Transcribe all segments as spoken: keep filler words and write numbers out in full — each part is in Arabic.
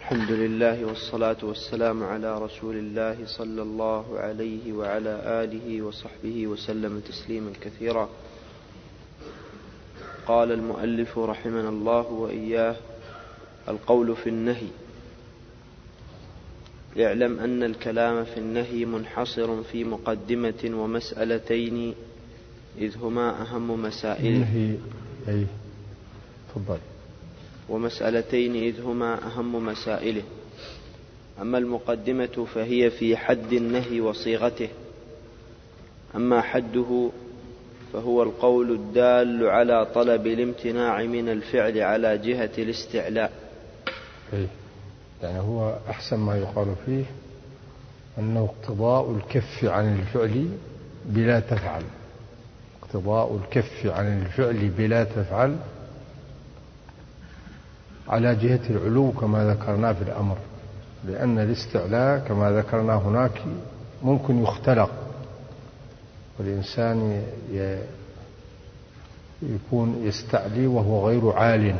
الحمد لله والصلاة والسلام على رسول الله صلى الله عليه وعلى آله وصحبه وسلم تسليما كثيرا. قال المؤلف رحمنا الله وإياه: القول في النهي. اعلم أن الكلام في النهي منحصر في مقدمة ومسألتين إذ هما أهم مسائل النهي أي تفضل ومسألتين إذ هما أهم مسائله. أما المقدمة فهي في حد النهي وصيغته، أما حده فهو القول الدال على طلب الامتناع من الفعل على جهة الاستعلاء. أي يعني هو أحسن ما يقال فيه أنه اقتضاء الكف عن الفعل بلا تفعل، اقتضاء الكف عن الفعل بلا تفعل على جهة العلو كما ذكرنا في الأمر، لأن الاستعلاء كما ذكرنا هناك ممكن يختلق، والإنسان يكون يستعلي وهو غير عال،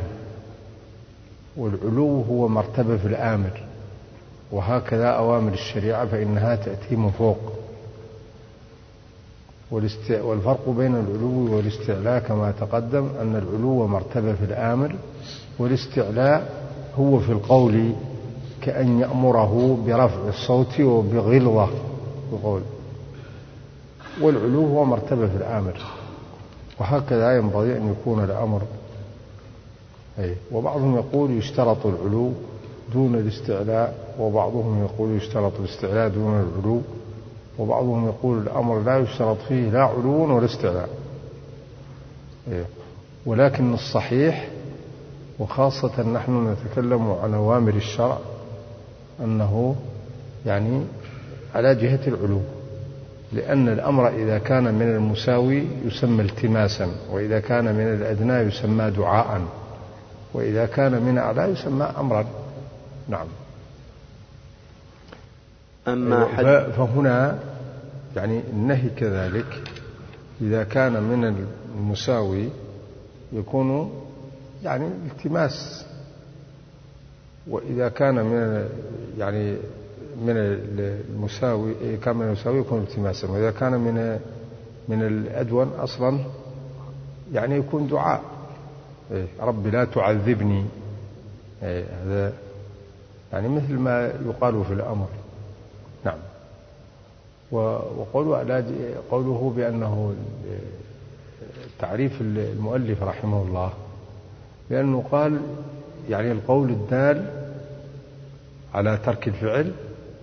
والعلو هو مرتبة في الآمر، وهكذا أوامر الشريعة فإنها تأتي من فوق. والفرق بين العلو والاستعلاء كما تقدم أن العلو مرتبة في الآمر، والاستعلاء هو في القول كأن يأمره برفع الصوت وبغلظة في القول، والعلو هو مرتبة في الآمر، وهكذا ينبغي أن يكون الأمر. أي وبعضهم يقول يشترط العلو دون الاستعلاء، وبعضهم يقول يشترط الاستعلاء دون العلو، وبعضهم يقول الأمر لا يشترط فيه لا علو ولا استعلاء. أي ولكن الصحيح، وخاصة نحن نتكلم عن أوامر الشرع، أنه يعني على جهة العلو، لأن الأمر إذا كان من المساوي يسمى التماسا، وإذا كان من الأدنى يسمى دعاء، وإذا كان من أعلى يسمى أمرا. نعم. أما حد فهنا يعني النهي كذلك إذا كان من المساوي يكون يعني التماس، وإذا كان من يعني من المساوي كان من المساوي يكون التماسا، وإذا كان من من الأدون أصلا يعني يكون دعاء. رب لا تعذبني، هذا يعني مثل ما يقال في الأمر. نعم. وقوله قوله بأنه تعريف المؤلف رحمه الله، لأنه قال يعني القول الدال على ترك الفعل،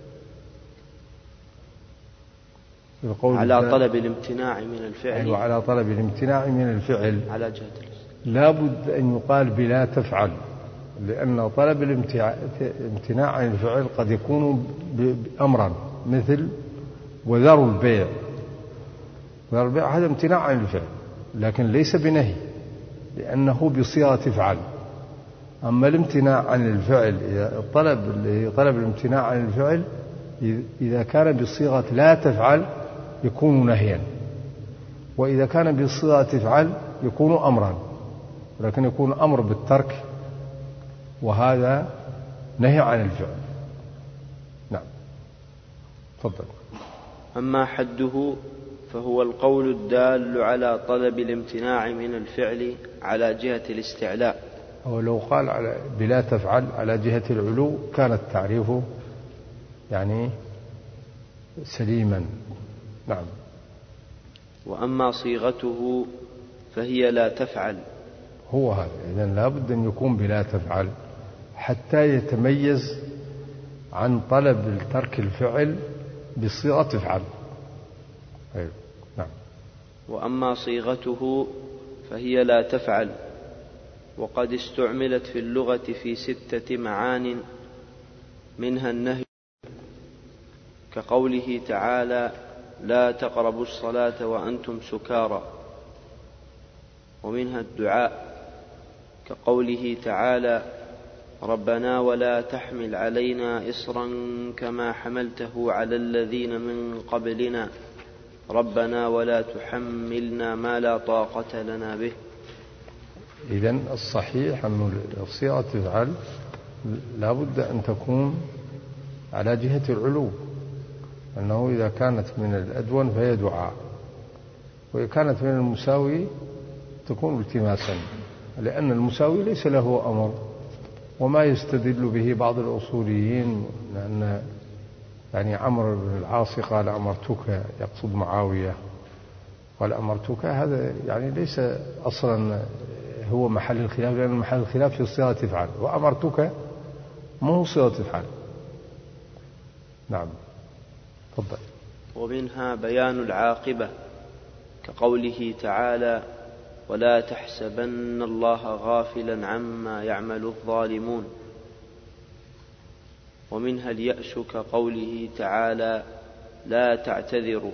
القول على طلب الامتناع من الفعل، وعلى طلب الامتناع من الفعل على جهة لا بد أن يقال بلا تفعل، لأن طلب الامتناع عن الفعل قد يكون بأمرا مثل وذروا البيع، وذروا البيع هذا امتناع عن الفعل لكن ليس بنهي لأنه بصيغة افعل. أما الامتناع عن الفعل إذا طلب طلب الامتناع عن الفعل إذا كان بصيغة لا تفعل يكون نهيا، وإذا كان بصيغة تفعل يكون أمرا، ولكن يكون أمر بالترك، وهذا نهي عن الفعل. نعم. تفضل. أما حده فهو القول الدال على طلب الامتناع من الفعل على جهة الاستعلاء. ولو قال على بلا تفعل على جهة العلو كان التعريف يعني سليما. نعم. وأما صيغته فهي لا تفعل. هو هذا، إذن لا بد أن يكون بلا تفعل حتى يتميز عن طلب ترك الفعل بصيغة تفعل. أيوة. نعم. وأما صيغته فهي لا تفعل، وقد استعملت في اللغة في ستة معان، منها النهي كقوله تعالى لا تقربوا الصلاة وأنتم سكارى، ومنها الدعاء كقوله تعالى ربنا ولا تحمل علينا إصرا كما حملته على الذين من قبلنا ربنا ولا تحملنا ما لا طاقة لنا به. إذن الصحيح أن الصيغة تفعل لا بد أن تكون على جهة العلو، أنه إذا كانت من الأدون فهي دعاء، وإذا كانت من المساوي تكون التماسا، لأن المساوي ليس له أمر. وما يستدل به بعض الأصوليين لأن يعني عمرو بن العاص قال أمرتك، يقصد معاوية، قال أمرتك، هذا يعني ليس أصلا هو محل الخلاف، لأن محل الخلاف في صيغة تفعل، وأمرتك مو صيغة تفعل. نعم تفضل. ومنها بيان العاقبة كقوله تعالى: ولا تحسبن الله غافلا عما يعمل الظالمون. ومنها اليأس كقوله تعالى: لا تعتذروا.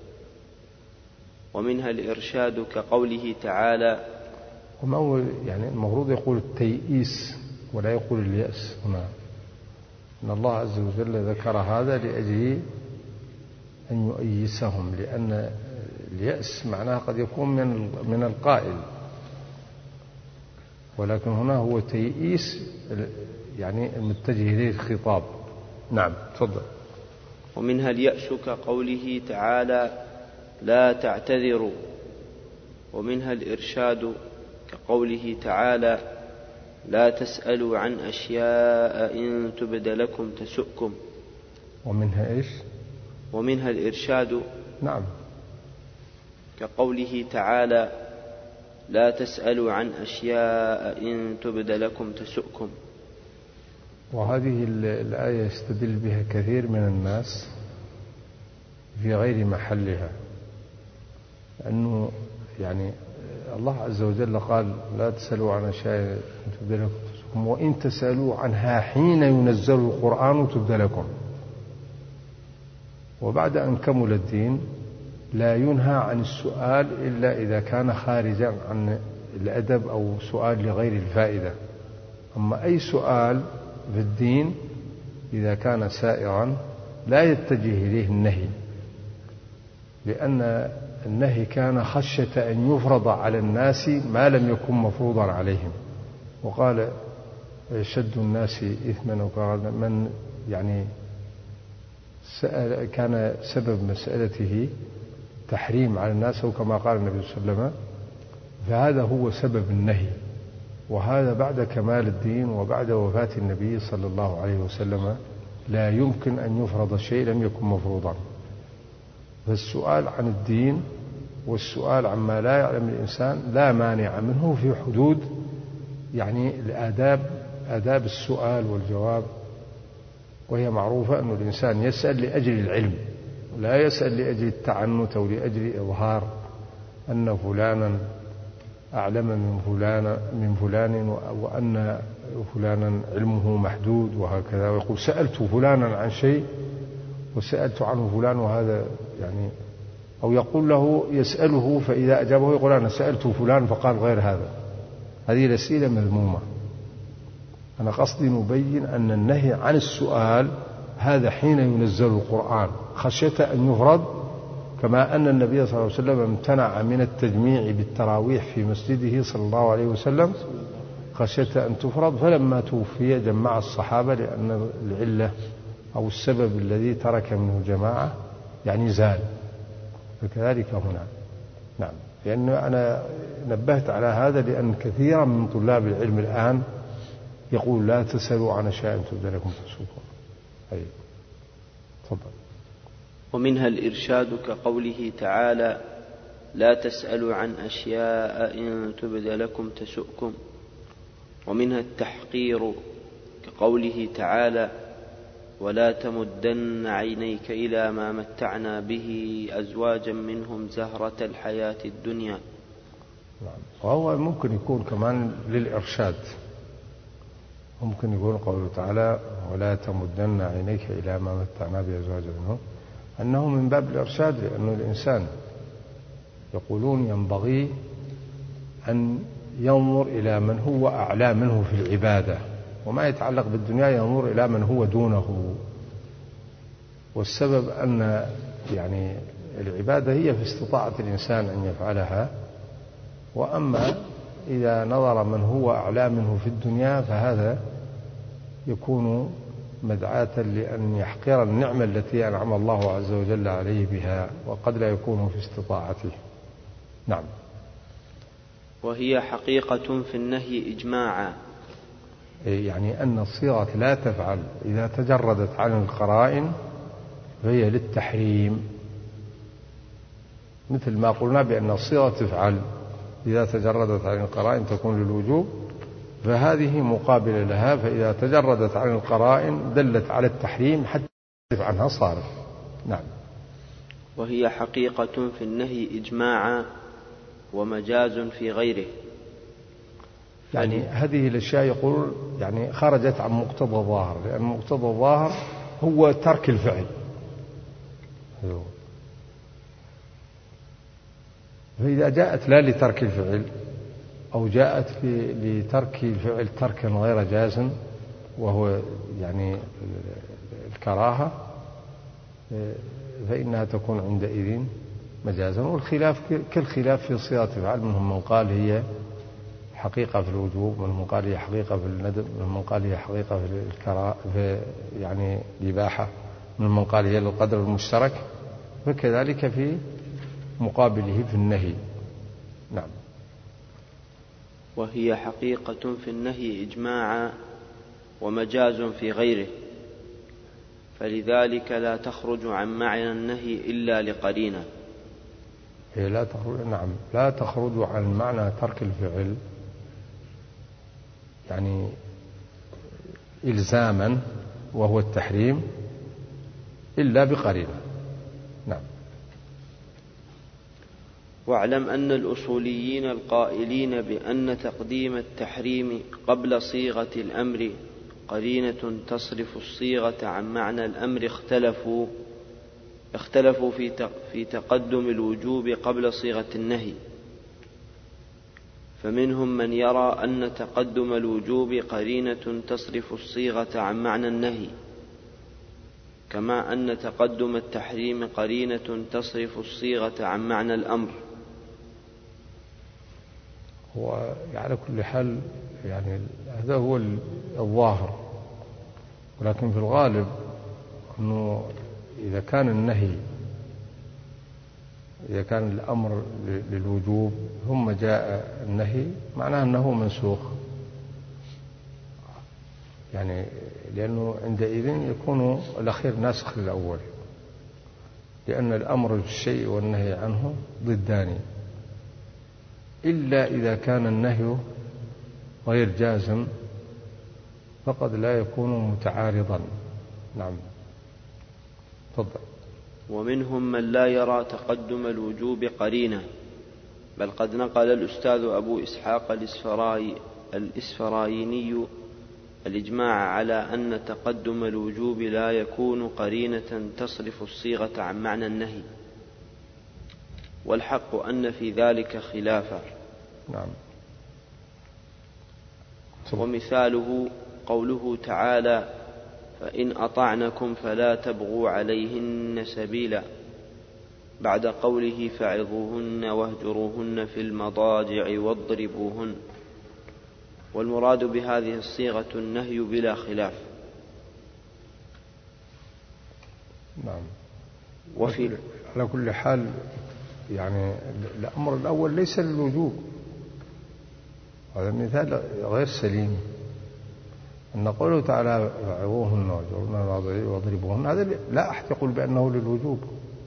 ومنها الإرشاد كقوله تعالى: وما هو يعني المفروض يقول التيئيس ولا يقول اليأس هنا، إن الله عز وجل ذكر هذا لأجل أن يؤيسهم، لأن اليأس معناه قد يكون من من القائل، ولكن هنا هو تيئيس يعني المتجه إليه الخطاب. نعم تفضل. ومنها اليأس كقوله تعالى: لا تعتذروا. ومنها الإرشاد كقوله تعالى: لا تسألوا عن أشياء إن تبد لكم تسؤكم. ومنها إيش؟ ومنها الإرشاد نعم كقوله تعالى: لا تسألوا عن أشياء إن تبد لكم تسؤكم. وهذه الآية يستدل بها كثير من الناس في غير محلها، لأنه يعني الله عز وجل قال: لا تسألوا عن أشياء إن تبد لكم تسؤكم، وإن تسألوا عنها حين ينزل القرآن تبد لكم. وبعد أن كمل الدين لا ينهى عن السؤال إلا إذا كان خارجا عن الأدب أو سؤال لغير الفائدة. أما أي سؤال في الدين إذا كان سائرا لا يتجه إليه النهي، لأن النهي كان خشية أن يفرض على الناس ما لم يكن مفروضا عليهم. وقال: شد الناس إثما، وقال من يعني سأل كان سبب مسألته تحريم على الناس، وكما قال النبي صلى الله عليه وسلم، فهذا هو سبب النهي. وهذا بعد كمال الدين وبعد وفاة النبي صلى الله عليه وسلم لا يمكن أن يفرض شيء لم يكن مفروضا. فالسؤال عن الدين والسؤال عما لا يعلم الإنسان لا مانع منه في حدود يعني الآداب، آداب السؤال والجواب، وهي معروفة أن الإنسان يسأل لأجل العلم، لا يسأل لأجل التعنت أو لأجل إظهار أن فلانا أعلم من فلان من فلان وأن فلانا علمه محدود وهكذا، ويقول: سألت فلانا عن شيء وسألت عنه فلان، وهذا يعني، أو يقول له يسأله فإذا أجابه يقول: أنا سألت فلان فقال غير هذا. هذه الأسئلة مذمومة. أنا قصدي نبين أن النهي عن السؤال هذا حين ينزل القرآن خشية أن يفرض، كما أن النبي صلى الله عليه وسلم امتنع من التجميع بالتراويح في مسجده صلى الله عليه وسلم خشية أن تفرض، فلما توفي جمع الصحابة لأن العلة أو السبب الذي ترك منه الجماعة يعني زال. فكذلك هنا. نعم، لأن أنا نبهت على هذا لأن كثيرا من طلاب العلم الآن يقول: لا تسألوا عن أشياء تبد لكم تسؤكم. أي تفضل. ومنها الإرشاد كقوله تعالى: لا تسألوا عن أشياء إن تبد لكم تسؤكم. ومنها التحقير كقوله تعالى: ولا تمدن عينيك إلى ما متعنا به أزواجا منهم زهرة الحياة الدنيا. وهو ممكن يكون كمان للإرشاد، ممكن يقول قوله تعالى: ولا تمدن عينيك إلى ما متعنا به أزواجا منهم، أنه من باب الإرشاد، لأنه الإنسان يقولون ينبغي أن ينظر إلى من هو أعلى منه في العبادة، وما يتعلق بالدنيا ينظر إلى من هو دونه. والسبب أن يعني العبادة هي في استطاعة الإنسان أن يفعلها، وأما إذا نظر من هو أعلى منه في الدنيا فهذا يكون مدعاة لأن يحقر النعمة التي أنعم الله عز وجل عليه بها، وقد لا يكون في استطاعته. نعم. وهي حقيقة في النهي إجماعا، يعني أن الصيغة لا تفعل إذا تجردت عن القرائن فهي للتحريم، مثل ما قلنا بأن الصيغة تفعل إذا تجردت عن القرائن تكون للوجوب، فهذه مقابلة لها، فإذا تجردت عن القرائن دلت على التحريم حتى يصرف عنها صارف. نعم. وهي حقيقة في النهي إجماعا ومجاز في غيره. يعني هذه الأشياء يقول يعني خرجت عن مقتضى الظاهر، لأن مقتضى الظاهر هو ترك الفعل، فإذا جاءت لا لترك الفعل أو جاءت لترك الفعل تركا غير جازم وهو يعني الكراهة، فإنها تكون عندئذ مجازا. والخلاف كالخلاف في صيغة الفعل، منهم من قال هي حقيقة في الوجوب، ومنهم من قال هي حقيقة في الندب، ومنهم من قال هي حقيقة في الكراهة في يعني الإباحة، ومنهم من قال هي للقدر المشترك، وكذلك في مقابله في النهي. نعم. وهي حقيقة في النهي إجماعا ومجاز في غيره، فلذلك لا تخرج عن معنى النهي إلا لقرينة. هي لا تخرج، نعم، لا تخرج عن معنى ترك الفعل يعني إلزاما وهو التحريم إلا بقرينة. نعم. واعلم أن الأصوليين القائلين بأن تقديم التحريم قبل صيغة الأمر قرينة تصرف الصيغة عن معنى الأمر اختلفوا اختلفوا في في تقدم الوجوب قبل صيغة النهي، فمنهم من يرى أن تقدم الوجوب قرينة تصرف الصيغة عن معنى النهي، كما أن تقدم التحريم قرينة تصرف الصيغة عن معنى الأمر. وعلى كل حال يعني هذا هو الظاهر، ولكن في الغالب أنه إذا كان النهي إذا كان الأمر للوجوب ثم جاء النهي معناه أنه منسوخ، يعني لأنه عندئذ يكون الأخير ناسخ للأول، لأن الأمر بالشيء والنهي عنه ضدان، إلا إذا كان النهي غير جازم فقد لا يكون متعارضا. نعم. تفضل. ومنهم من لا يرى تقدم الوجوب قرينة، بل قد نقل الأستاذ أبو إسحاق الإسفراي الإسفرايني الإجماع على أن تقدم الوجوب لا يكون قرينة تصرف الصيغة عن معنى النهي، والحق أن في ذلك خلافا. نعم. ومثاله قوله تعالى: فإن أطعنكم فلا تبغوا عليهن سبيلا، بعد قوله: فعظوهن واهجروهن في المضاجع واضربوهن. والمراد بهذه الصيغة النهي بلا خلاف. نعم. وفي على كل حال يعني الأمر الأول ليس للوجوب، هذا مثال غير سليم، أن قوله تعالى فعظوهن واهجروهن واضربوهن هذا لا أحد يقول بأنه للوجوب،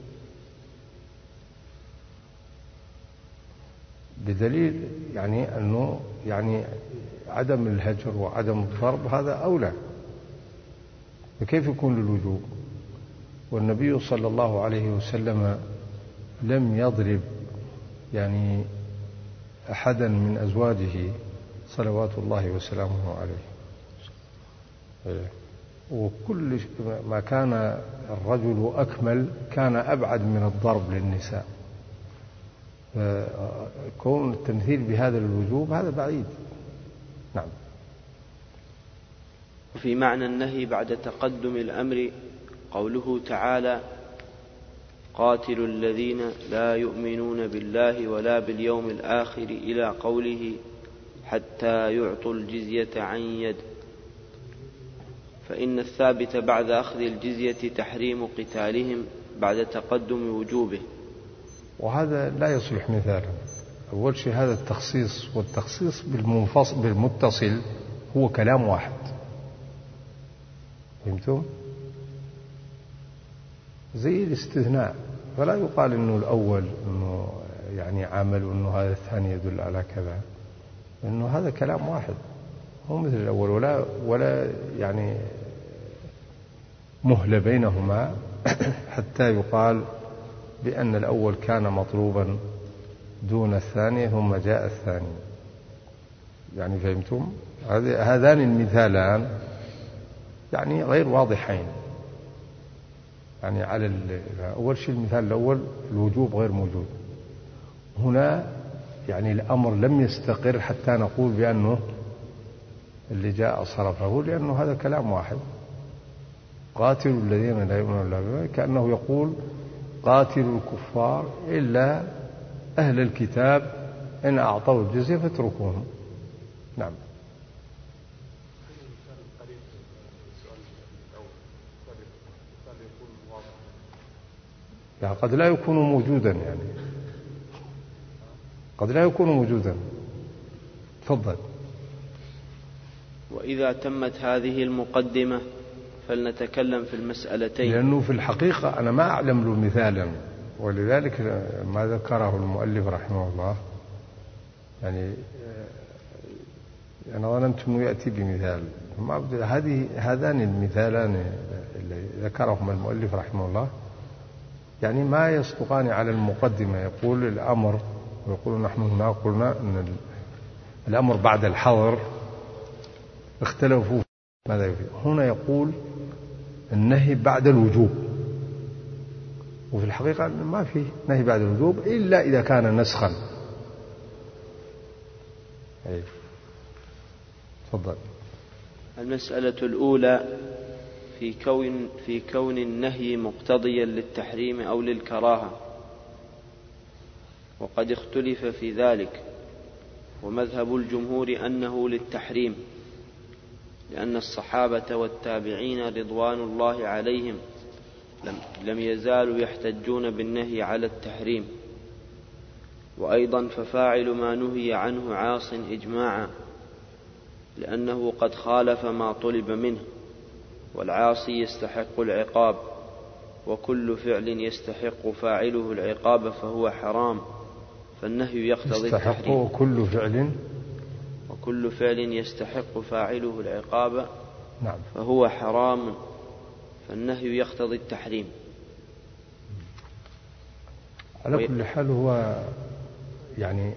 بدليل يعني أنه يعني عدم الهجر وعدم الضرب هذا أولى، فكيف يكون للوجوب؟ والنبي صلى الله عليه وسلم لم يضرب يعني أحدا من أزواجه صلوات الله وسلامه عليه، وكل ما كان الرجل أكمل كان أبعد من الضرب للنساء، كون التمثيل بهذا الوجوب هذا بعيد. نعم. وفي معنى النهي بعد تقدم الأمر قوله تعالى: قاتلوا الذين لا يؤمنون بالله ولا باليوم الآخر إلى قوله: حتى يعطوا الجزية عن يد. فإن الثابت بعد أخذ الجزية تحريم قتالهم بعد تقدم وجوبه. وهذا لا يصلح مثالا. أول شيء هذا التخصيص، والتخصيص بالمنفصل بالمتصل هو كلام واحد. فهمتم؟ زي الاستثناء، فلا يقال إنه الأول إنه يعني عمل وإنه هذا الثاني يدل على كذا، إنه هذا كلام واحد مو مثل الأول، ولا ولا يعني مهلة بينهما حتى يقال بأن الأول كان مطلوبا دون الثاني ثم جاء الثاني. يعني فهمتم؟ هذان المثالان يعني غير واضحين. يعني على أول شيء المثال الأول الوجوب غير موجود هنا، يعني الأمر لم يستقر حتى نقول بأنه اللي جاء صرفه، لأنه هذا كلام واحد. قاتلوا الذين لا يؤمنون بالله، كأنه يقول قاتلوا الكفار إلا أهل الكتاب إن أعطوا الجزية فاتركوهم. نعم. يعني قد لا يكون موجودا، يعني قد لا يكون موجودا. تفضل. وإذا تمت هذه المقدمة فلنتكلم في المسألتين. لأنه في الحقيقة أنا ما أعلم له مثالا، ولذلك ما ذكره المؤلف رحمه الله يعني أنا ظننت أنه يأتي بمثال. هذه هذان المثالان اللي ذكرهما المؤلف رحمه الله يعني ما يصدقان على المقدمة. يقول الأمر، ويقول نحن هنا قلنا أن الأمر بعد الحظر اختلفوا ماذا يفيد. هنا يقول النهي بعد الوجوب، وفي الحقيقة ما في نهي بعد الوجوب إلا إذا كان نسخا. أي تفضل. المسألة الأولى في كون في كون النهي مقتضيا للتحريم أو للكراهة، وقد اختلف في ذلك، ومذهب الجمهور أنه للتحريم، لأن الصحابة والتابعين رضوان الله عليهم لم, لم يزالوا يحتجون بالنهي على التحريم. وأيضا ففاعل ما نهي عنه عاص إجماعا، لأنه قد خالف ما طلب منه، والعاصي يستحق العقاب، وكل فعل يستحق فاعله العقاب فهو حرام، فالنهي يقتضي التحريم. وكل فعل وكل فعل يستحق فاعله العقاب نعم فهو حرام، فالنهي يقتضي التحريم. على كل حال هو يعني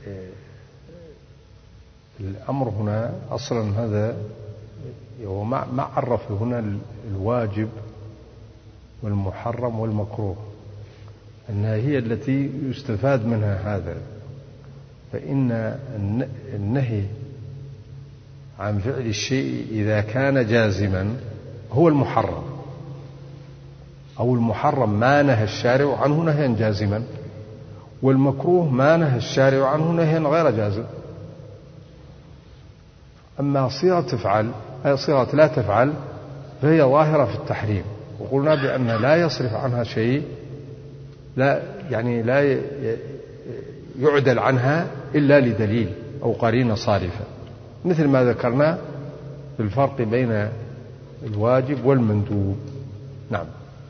الأمر هنا أصلا هذا هو ما عرف هنا الواجب والمحرم والمكروه أنها هي التي يستفاد منها هذا. فإن النهي عن فعل الشيء إذا كان جازما هو المحرم، أو المحرم ما نهى الشارع عنه نهيا جازما، والمكروه ما نهى الشارع عنه نهيا غير جازم. أما صيغة تفعل أي صيغة لا تفعل فهي ظاهرة في التحريم، وقلنا بأن لا يصرف عنها شيء، لا يعني لا يعدل عنها إلا لدليل أو قرينة صارفة، مثل ما ذكرنا في الفرق بين الواجب والمندوب. نعم.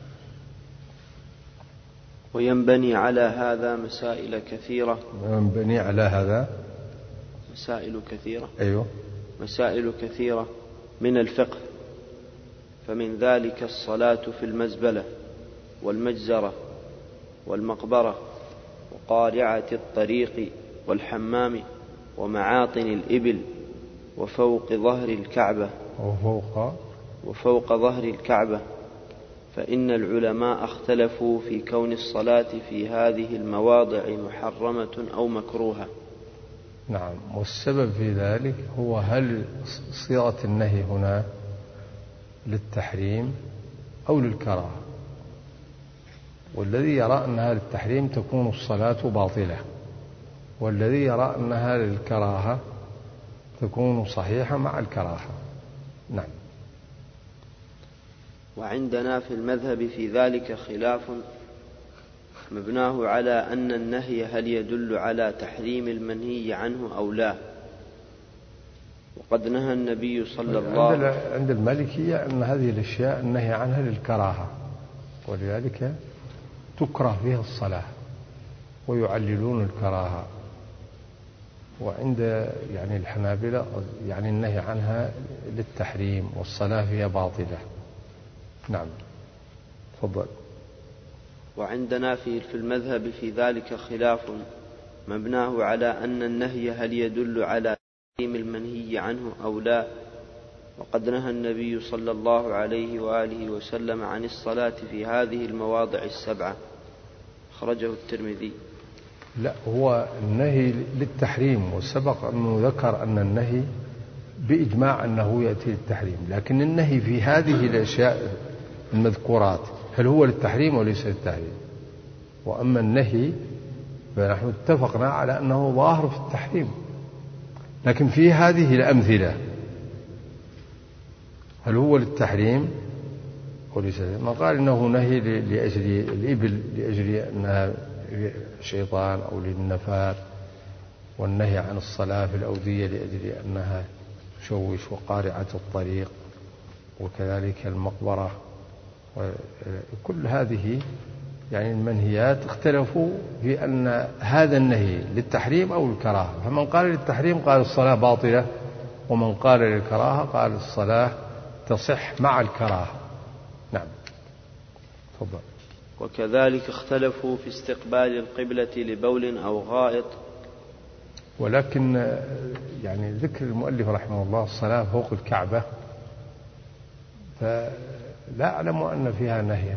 وينبني على هذا مسائل كثيرة. ينبني على هذا مسائل كثيرة. أيوه. مسائل كثيرة من الفقه، فمن ذلك الصلاة في المزبلة والمجزرة والمقبرة وقارعة الطريق والحمام ومعاطن الإبل وفوق ظهر الكعبة وفوق وفوق ظهر الكعبة، فإن العلماء اختلفوا في كون الصلاة في هذه المواضع محرمة أو مكروهة. نعم. والسبب في ذلك هو هل صيغة النهي هنا للتحريم أو للكراهة. والذي يرى أنها للتحريم تكون الصلاة باطلة، والذي يرى أنها للكراهة تكون صحيحة مع الكراهة. نعم. وعندنا في المذهب في ذلك خلاف مبناه على أن النهي هل يدل على تحريم المنهي عنه أو لا، وقد نهى النبي صلى الله عليه وسلم. عند المالكية أن هذه الأشياء النهي عنها للكراهة، ولذلك تكره فيها الصلاة ويعللون الكراهة. وعند يعني الحنابلة يعني النهي عنها للتحريم والصلاة فيها باطلة. نعم تفضل. وعندنا في في المذهب في ذلك خلاف مبناه على أن النهي هل يدل على تحريم المنهي عنه أو لا، وقد نهى النبي صلى الله عليه وآله وسلم عن الصلاة في هذه المواضع السبعة، أخرجه الترمذي. لا، هو النهي للتحريم، وسبق أنه ذكر أن النهي بإجماع أنه يأتي للتحريم، لكن النهي في هذه الأشياء المذكورات هل هو للتحريم وليس للتحريم؟ وأما النهي فنحن اتفقنا على أنه ظاهر في التحريم، لكن في هذه الأمثلة هل هو للتحريم وليس للتحريم؟ ما قال إنه نهي لأجل الإبل لأجل أنها شيطان أو للنفار، والنهي عن الصلاة في الأودية لأجل أنها تشوش وقارعة الطريق، وكذلك المقبرة، وكل هذه يعني المنهيات اختلفوا في أن هذا النهي للتحريم أو الكراهة. فمن قال للتحريم قال الصلاة باطلة، ومن قال للكراهة قال الصلاة تصح مع الكراهة. نعم تفضل. وكذلك اختلفوا في استقبال القبلة لبول أو غائط. ولكن يعني ذكر المؤلف رحمه الله الصلاة فوق الكعبة فلا أعلم أن فيها نهي،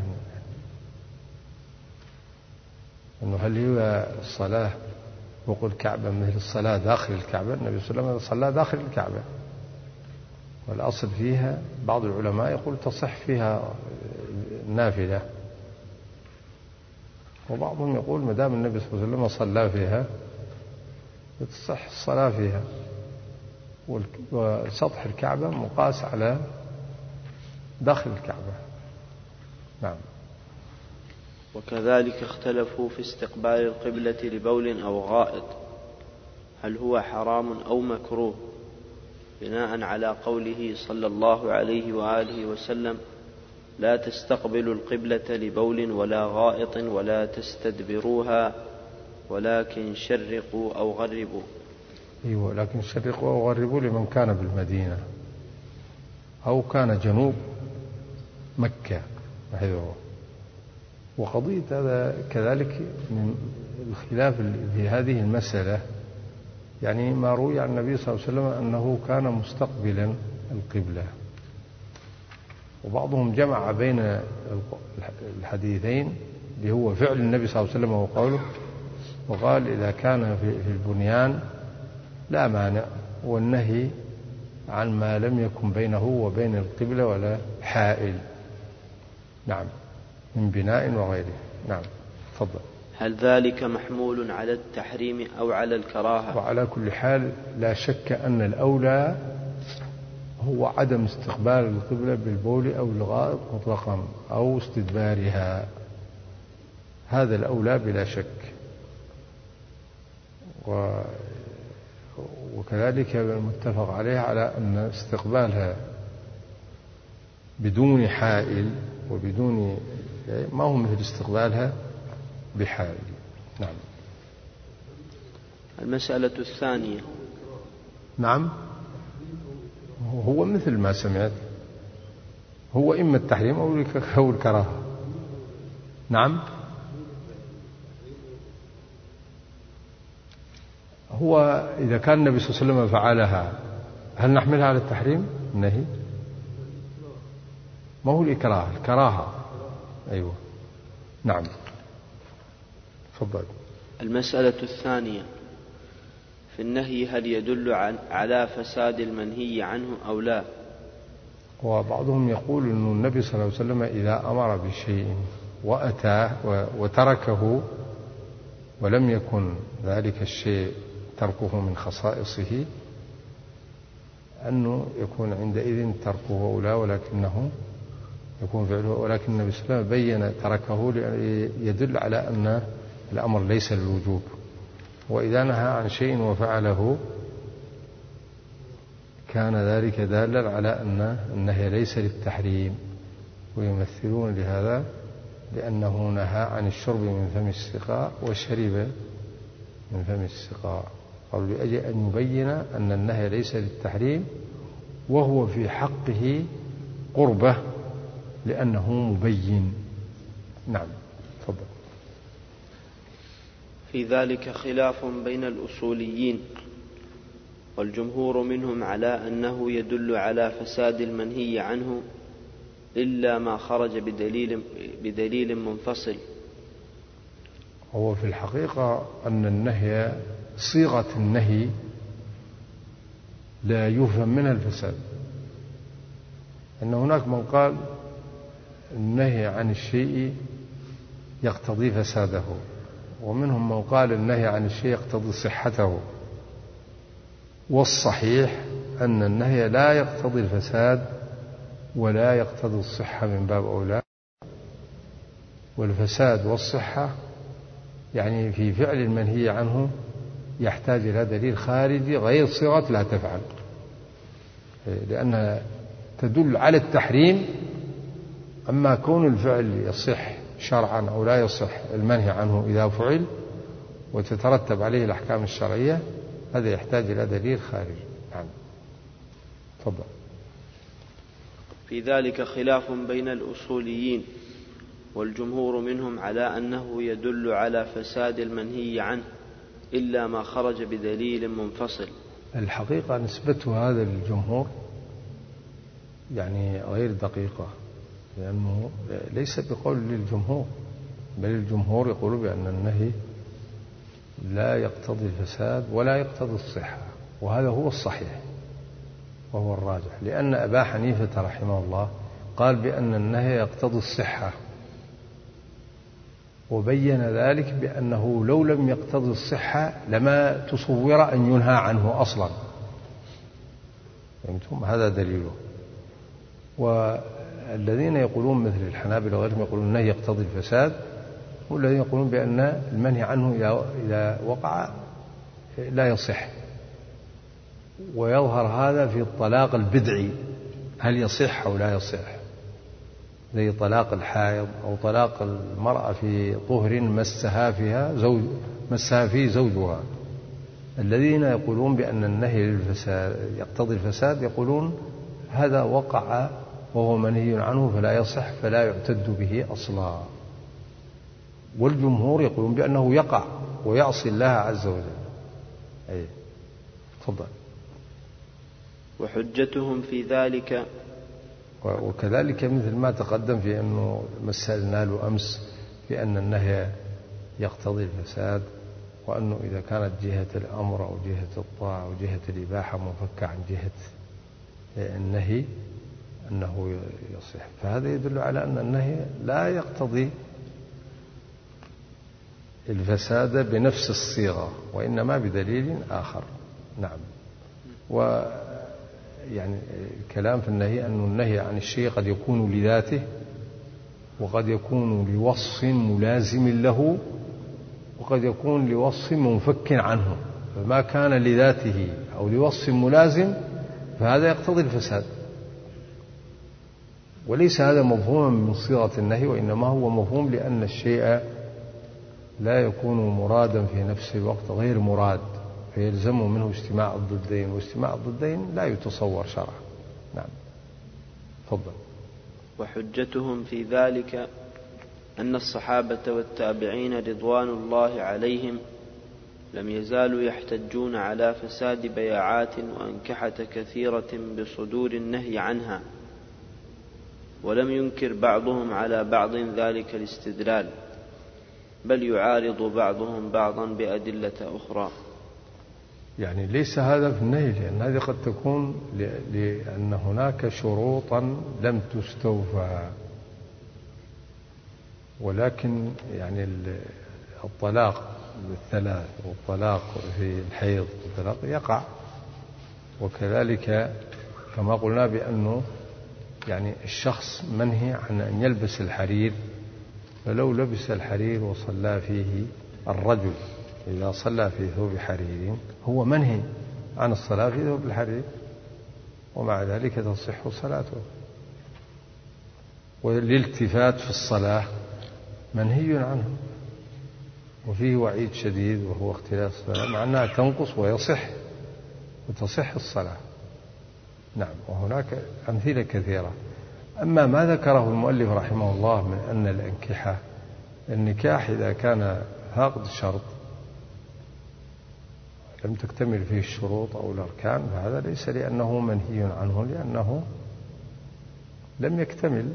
أنه هل هي الصلاة فوق الكعبة مثل الصلاة داخل الكعبة؟ النبي صلى الله عليه وسلم صلى داخل الكعبة، والأصل فيها بعض العلماء يقول تصح فيها نافلة، وبعضهم يقول ما دام النبي صلى الله عليه وسلم صلى فيها تصح الصلاة فيها، وسطح الكعبة مقاس على داخل الكعبة. نعم. وكذلك اختلفوا في استقبال القبلة لبول أو غائط هل هو حرام أو مكروه، بناء على قوله صلى الله عليه وآله وسلم: لا تستقبلوا القبلة لبول ولا غائط ولا تستدبروها ولكن شرقوا أو غربوا. أيوة، لكن شرقوا أو غربوا لمن كان بالمدينة أو كان جنوب مكة. أيوة. وقضية هذا كذلك من الخلاف في هذه المسألة، يعني ما روي عن النبي صلى الله عليه وسلم أنه كان مستقبلا القبلة، وبعضهم جمع بين الحديثين اللي هو فعل النبي صلى الله عليه وسلم وقوله، وقال إذا كان في البنيان لا مانع، والنهي عن ما لم يكن بينه وبين القبلة ولا حائل. نعم، من بناء وغيره. نعم تفضل. هل ذلك محمول على التحريم أو على الكراهة؟ وعلى كل حال لا شك أن الأولى هو عدم استقبال القبلة بالبول أو الغائط مطلقا أو استدبارها، هذا الأولى بلا شك. و... وكذلك المتفق عليه على أن استقبالها بدون حائل وبدون ما هو مثل استقبالها بحائل. نعم. المسألة الثانية. نعم، هو مثل ما سمعت، هو إما التحريم أو الكراهة. نعم، هو إذا كان النبي صلى الله عليه وسلم فعلها هل نحملها على التحريم؟ النهي ما هو الإكراه، الكراهة. أيوة. نعم تفضل. المسألة الثانية في النهي هل يدل على فساد المنهي عنه أو لا؟ وبعضهم يقول أن النبي صلى الله عليه وسلم إذا أمر بشيء وأتاه وتركه ولم يكن ذلك الشيء تركه من خصائصه أنه يكون عندئذ تركه أولى، ولكنه يكون فعله، ولكن النبي صلى الله عليه وسلم بين تركه يدل على أن الأمر ليس للوجوب. وإذا نهى عن شيء وفعله كان ذلك دالا على أن النهي ليس للتحريم، ويمثلون لهذا لأنه نهى عن الشرب من فم السقاء وشرب من فم السقاء، قالوا لأجل أن يبين أن النهي ليس للتحريم وهو في حقه قربة لأنه مبين. نعم تفضل. في ذلك خلاف بين الأصوليين، والجمهور منهم على أنه يدل على فساد المنهي عنه إلا ما خرج بدليل, بدليل منفصل. هو في الحقيقة أن النهي صيغة النهي لا يفهم منها الفساد، أن هناك من قال النهي عن الشيء يقتضي فساده، ومنهم من قال النهي عن الشيء يقتضي صحته، والصحيح أن النهي لا يقتضي الفساد ولا يقتضي الصحة من باب أولى، والفساد والصحة يعني في فعل المنهي عنه يحتاج إلى دليل خارجي غير صيغة لا تفعل، لأنها تدل على التحريم. أما كون الفعل يصح شرعا أو لا يصح المنهي عنه إذا فعل وتترتب عليه الأحكام الشرعية، هذا يحتاج إلى دليل خارجي. نعم تفضل. في ذلك خلاف بين الأصوليين، والجمهور منهم على أنه يدل على فساد المنهي عنه إلا ما خرج بدليل منفصل. الحقيقة نسبة هذا للجمهور يعني غير دقيقة، لأنه ليس بقول للجمهور، بل الجمهور يقول بأن النهي لا يقتضي الفساد ولا يقتضي الصحة، وهذا هو الصحيح وهو الراجح، لأن أبا حنيفة رحمه الله قال بأن النهي يقتضي الصحة، وبين ذلك بأنه لو لم يقتضي الصحة لما تصور أن ينهى عنه أصلا. فهمتم؟ هذا دليله. والذين يقولون مثل الحنابلة وغيرهم يقولون النهي يقتضي الفساد، والذين يقولون بأن المنهي عنه إذا وقع لا يصح. ويظهر هذا في الطلاق البدعي، هل يصح أو لا يصح، زي طلاق الحائض أو طلاق المرأة في طهر مسها فيها زوج مسها فيه زوجها. الذين يقولون بأن النهي للفساد يقتضي الفساد يقولون هذا وقع وهو منهي عنه فلا يصح فلا يعتد به أصلا. والجمهور يقولون بأنه يقع ويعصي الله عز وجل. أي تفضل. وحجتهم في ذلك، وكذلك مثل ما تقدم في أنه مسألنا له أمس بأن النهي يقتضي الفساد، وأنه إذا كانت جهة الأمر أو جهة الطاعة أو جهة الإباحة منفكة عن جهة النهي أنه يصح، فهذا يدل على أن النهي لا يقتضي الفساد بنفس الصيغة وإنما بدليل آخر. نعم. ويعني الكلام في النهي أن النهي عن الشيء قد يكون لذاته وقد يكون لوصف ملازم له وقد يكون لوصف منفك عنه، فما كان لذاته أو لوصف ملازم فهذا يقتضي الفساد، وليس هذا مفهوما من صيغة النهي، وإنما هو مفهوم لأن الشيء لا يكون مرادا في نفس الوقت غير مراد، فيلزم منه اجتماع الضدين، واجتماع الضدين لا يتصور شرعا. نعم تفضل. وحجتهم في ذلك أن الصحابة والتابعين رضوان الله عليهم لم يزالوا يحتجون على فساد بيعات وأنكحة كثيرة بصدور النهي عنها، ولم ينكر بعضهم على بعض ذلك الاستدلال، بل يعارض بعضهم بعضا بأدلة أخرى. يعني ليس هذا في النهي، لأن هذه قد تكون لأن هناك شروطا لم تستوفى، ولكن يعني الطلاق بالثلاث والطلاق في الحيض والطلاق يقع، وكذلك كما قلنا بأنه يعني الشخص منهي عن أن يلبس الحرير، فلو لبس الحرير وصلى فيه الرجل، إذا صلى في ثوب حرير هو منهي عن الصلاة في ثوب الحرير، ومع ذلك تصح صلاته. والالتفات في الصلاة منهي عنه، وفيه وعيد شديد وهو اختلاس الصلاة، مع أنها تنقص ويصح وتصح الصلاة. نعم، وهناك أمثلة كثيرة. أما ما ذكره المؤلف رحمه الله من أن الأنكحة النكاح إذا كان فاقد شرط لم تكتمل فيه الشروط أو الأركان، فهذا ليس لأنه منهي عنه، لأنه لم يكتمل.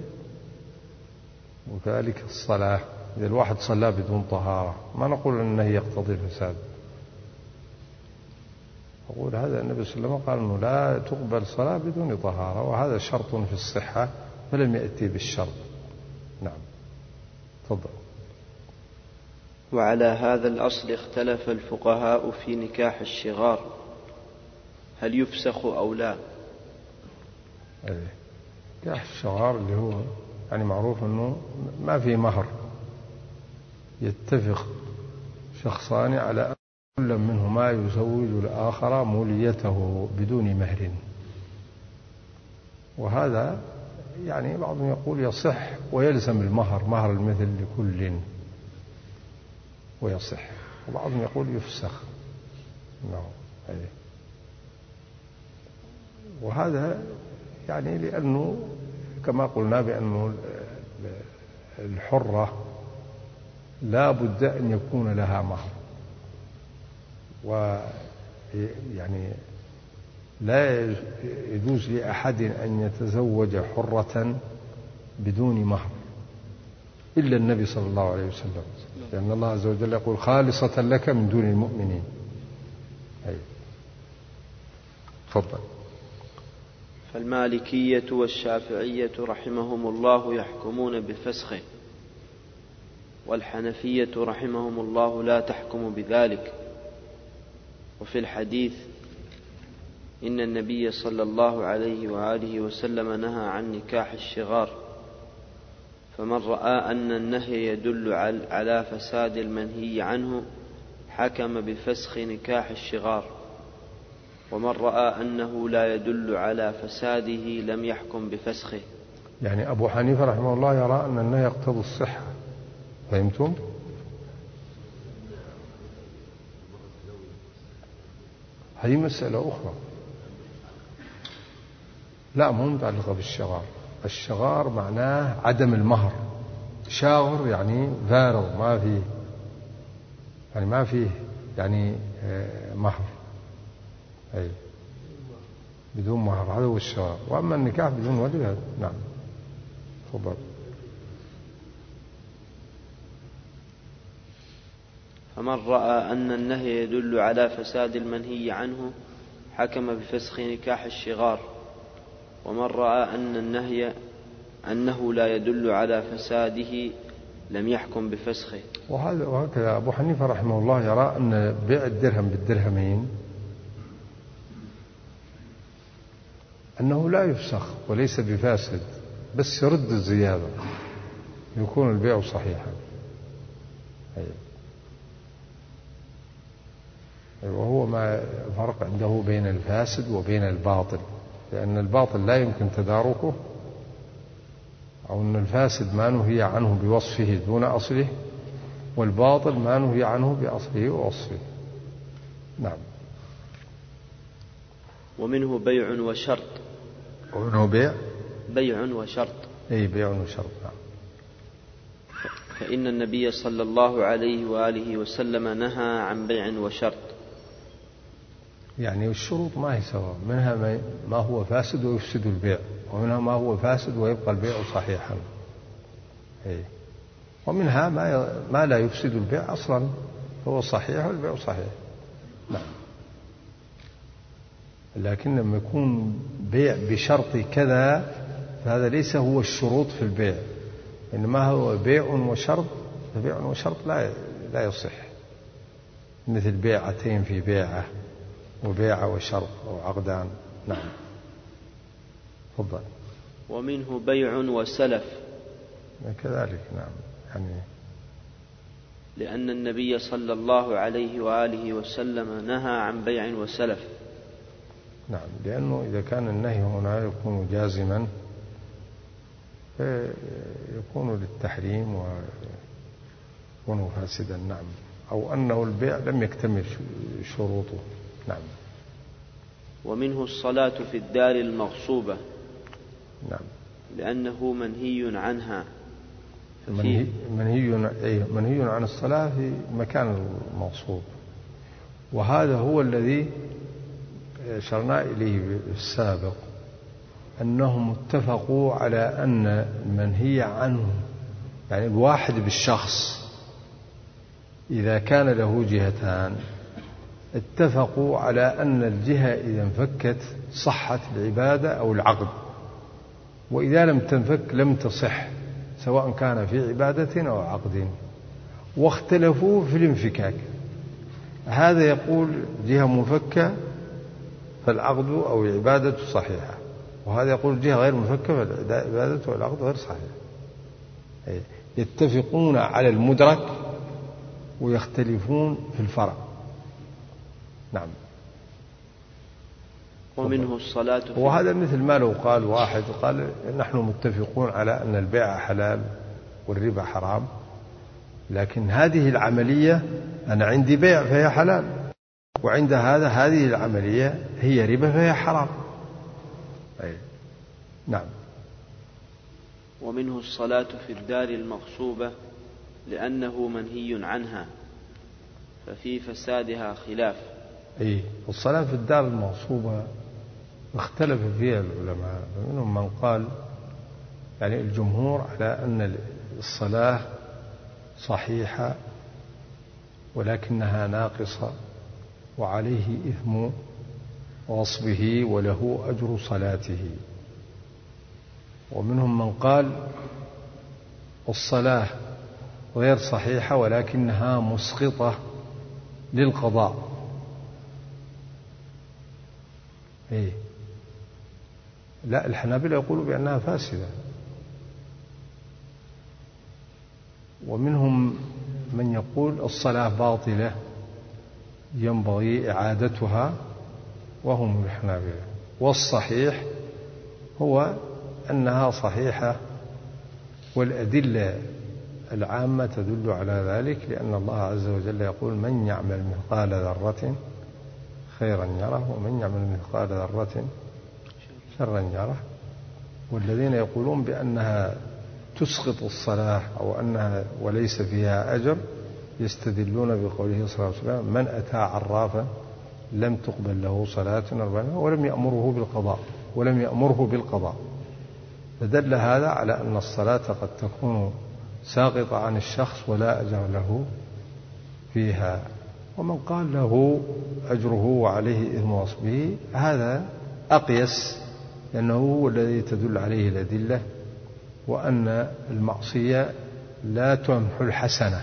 وكذلك الصلاة، إذا الواحد صلى بدون طهارة ما نقول أن النهي يقتضي الفساد، أقول هذا النبي صلى الله عليه وسلم قال أنه لا تقبل صلاة بدون طهارة، وهذا شرط في الصحة فلم يأتي بالشرط. نعم، تفضل. وعلى هذا الأصل اختلف الفقهاء في نكاح الشغار، هل يفسخ أو لا؟ أيه. نكاح الشغار اللي هو يعني معروف أنه ما في مهر، يتفق شخصان على أن كل منهما يزوج الآخر موليته بدون مهر، وهذا يعني بعضهم يقول يصح ويلزم المهر، مهر المثل لكل ويصح، وبعضهم يقول يفسخ. نعم. وهذا يعني لأنه كما قلنا بأنه الحرة لا بد أن يكون لها مهر، ويعني لا يجوز لأحد أن يتزوج حرة بدون مهر إلا النبي صلى الله عليه وسلم، لأن الله عز وجل يقول خالصة لك من دون المؤمنين. أي. تفضل. فالمالكية والشافعية رحمهم الله يحكمون بفسخه، والحنفية رحمهم الله لا تحكم بذلك. وفي الحديث إن النبي صلى الله عليه وآله وسلم نهى عن نكاح الشغار، فمن رأى أن النهي يدل على فساد المنهي عنه حكم بفسخ نكاح الشغار، ومن رأى أنه لا يدل على فساده لم يحكم بفسخه. يعني أبو حنيفة رحمه الله يرى أن النهي يقتضي الصحة، فهمتم؟ هذه مسألة أخرى، لا مو متعلقة بالشغار. الشغار معناه عدم المهر، شاغر يعني فارغ ما فيه، يعني ما فيه يعني مهر، أي بدون مهر، هذا هو الشغار. وأما النكاح بدون وجه، نعم. تفضل. فمن رأى أن النهي يدل على فساد المنهي عنه حكم بفسخ نكاح الشغار، ومن رأى أن النهي أنه لا يدل على فساده لم يحكم بفسخه. وهذا وهكذا أبو حنيفة رحمه الله يرى أن بيع الدرهم بالدرهمين أنه لا يفسخ وليس بفاسد، بس يرد الزيادة يكون البيع صحيحا. وهو ما فرق عنده بين الفاسد وبين الباطل، لأن الباطل لا يمكن تداركه، أو أن الفاسد ما نهي عنه بوصفه دون أصله، والباطل ما نهي عنه بأصله ووصفه. نعم. ومنه بيع وشرط. ومنه بيع بيع وشرط. أي بيع وشرط. نعم. فإن النبي صلى الله عليه وآله وسلم نهى عن بيع وشرط. يعني الشروط ما هي سواء، منها ما هو فاسد ويفسد البيع، ومنها ما هو فاسد ويبقى البيع صحيحا. أي. ومنها ما ما لا يفسد البيع أصلا فهو صحيح والبيع صحيح. نعم. لكن لما يكون بيع بشرط كذا فهذا ليس هو الشروط في البيع، إنما هو بيع وشرط، فبيع وشرط لا لا يصح، مثل بيعتين في بيعة وبيعة وشرط أو عقدان. نعم. تفضل. ومنه بيع وسلف كذلك. نعم. يعني لأن النبي صلى الله عليه وآله وسلم نهى عن بيع وسلف. نعم، لأنه إذا كان النهي هنا يكون جازما يكون للتحريم ويكون فاسدا. نعم. أو أنه البيع لم يكتمل شروطه. نعم. ومنه الصلاة في الدار المغصوبة. نعم. لأنه منهي عنها. منهي, منهي, منهي عن الصلاة في مكان المغصوب، وهذا هو الذي أشرنا إليه بالسابق، أنهم اتفقوا على أن المنهي عنه يعني الواحد بالشخص إذا كان له جهتان اتفقوا على أن الجهة إذا انفكت صحت العبادة أو العقد، وإذا لم تنفك لم تصح سواء كان في عبادة أو عقد، واختلفوا في الانفكاك. هذا يقول جهة منفكة فالعقد أو العبادة صحيحة، وهذا يقول جهة غير منفكة فالعبادة أو العقد غير صحيح. يتفقون على المدرك ويختلفون في الفرع. نعم. ومنه الصلاة في وهذا مثل ما لو قال واحد قال نحن متفقون على أن البيع حلال والربا حرام، لكن هذه العملية أنا عندي بيع فهي حلال، وعند هذا هذه العملية هي ربا فهي حرام. أي. نعم. ومنه الصلاة في الدار المغصوبة لأنه منهي عنها ففي فسادها خلاف. أي. الصلاة في الدار المغصوبة اختلف فيها العلماء، منهم من قال يعني الجمهور على أن الصلاة صحيحة ولكنها ناقصة وعليه إثم غصبه وله أجر صلاته. ومنهم من قال الصلاة غير صحيحة ولكنها مسقطة للقضاء. إيه؟ لا، الحنابلة يقولوا بأنها فاسدة. ومنهم من يقول الصلاة باطلة ينبغي إعادتها وهم الحنابلة، والصحيح هو أنها صحيحة، والأدلة العامة تدل على ذلك، لأن الله عز وجل يقول من يعمل مثقال ذرة خيرا يره ومن يعمل مثقال ذرة شرا يره. والذين يقولون بأنها تسقط الصلاة أو أنها وليس فيها أجر يستدلون بقوله صلى الله عليه وسلم من أتى عرافا لم تقبل له صلاة أربعين ولم يأمره بالقضاء ولم يأمره بالقضاء. فدل هذا على أن الصلاة قد تكون ساقطة عن الشخص ولا أجر له فيها. ومن قال له أجره وعليه إثم غصبه هذا أقيس، لأنه هو الذي تدل عليه الأدلة، وأن المعصية لا تمحو الحسنة،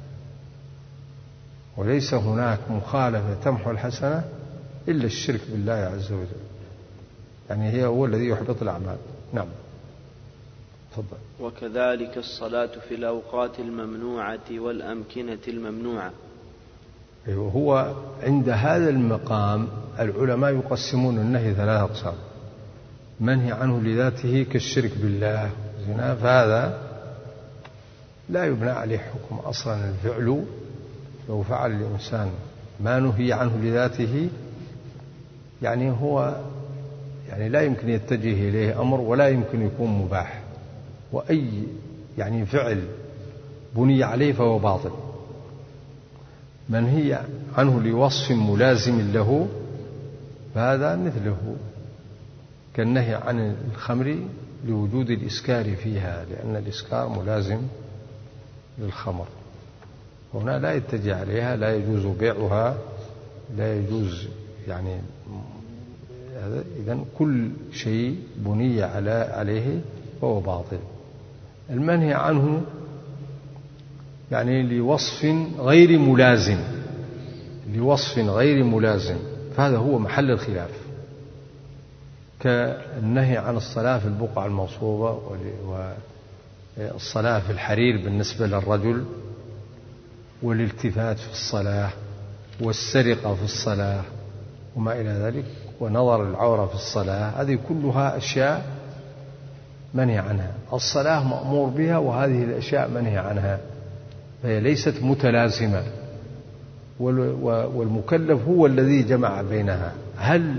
وليس هناك مخالفة تمحو الحسنة إلا الشرك بالله عز وجل، يعني هي هو الذي يحبط الأعمال. نعم. تفضل. وكذلك الصلاة في الأوقات الممنوعة والأمكنة الممنوعة. أيوه، هو عند هذا المقام العلماء يقسمون النهي ثلاثة أقسام: منهي عنه لذاته كالشرك بالله زنا، فهذا لا يبنى عليه حكم أصلا. الفعل لو فعل الإنسان ما نهي عنه لذاته يعني هو يعني لا يمكن يتجه إليه أمر ولا يمكن يكون مباح، وأي يعني فعل بني عليه فهو باطل. منهي عنه لوصف ملازم له فهذا مثله كالنهي عن الخمر لوجود الإسكار فيها، لأن الإسكار ملازم للخمر، هنا لا يتجه عليها، لا يجوز بيعها، لا يجوز يعني هذا. إذن كل شيء بني على عليه فهو باطل. المنهي عنه يعني لوصف غير ملازم، لوصف غير ملازم، فهذا هو محل الخلاف. كالنهي عن الصلاة في البقعة المغصوبة والصلاة في الحرير بالنسبة للرجل، والالتفات في الصلاة، والسرقة في الصلاة وما إلى ذلك، ونظر العورة في الصلاة. هذه كلها أشياء منهي عنها. الصلاة مأمور بها وهذه الأشياء منهي عنها، فهي ليست متلازمة، والمكلف هو الذي جمع بينها. هل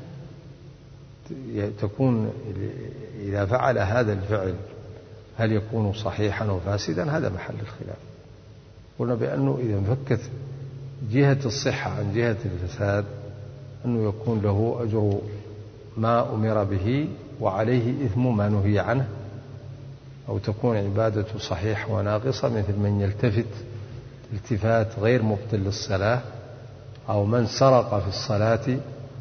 تكون إذا فعل هذا الفعل هل يكون صحيحا وفاسدا؟ هذا محل الخلاف. قلنا بأنه إذا انفكت جهة الصحة عن جهة الفساد أنه يكون له أجر ما أمر به وعليه إثم ما نهي عنه، أو تكون عبادته صحيحة وناقصة، مثل من يلتفت التفات غير مبطل للصلاة، أو من سرق في الصلاة،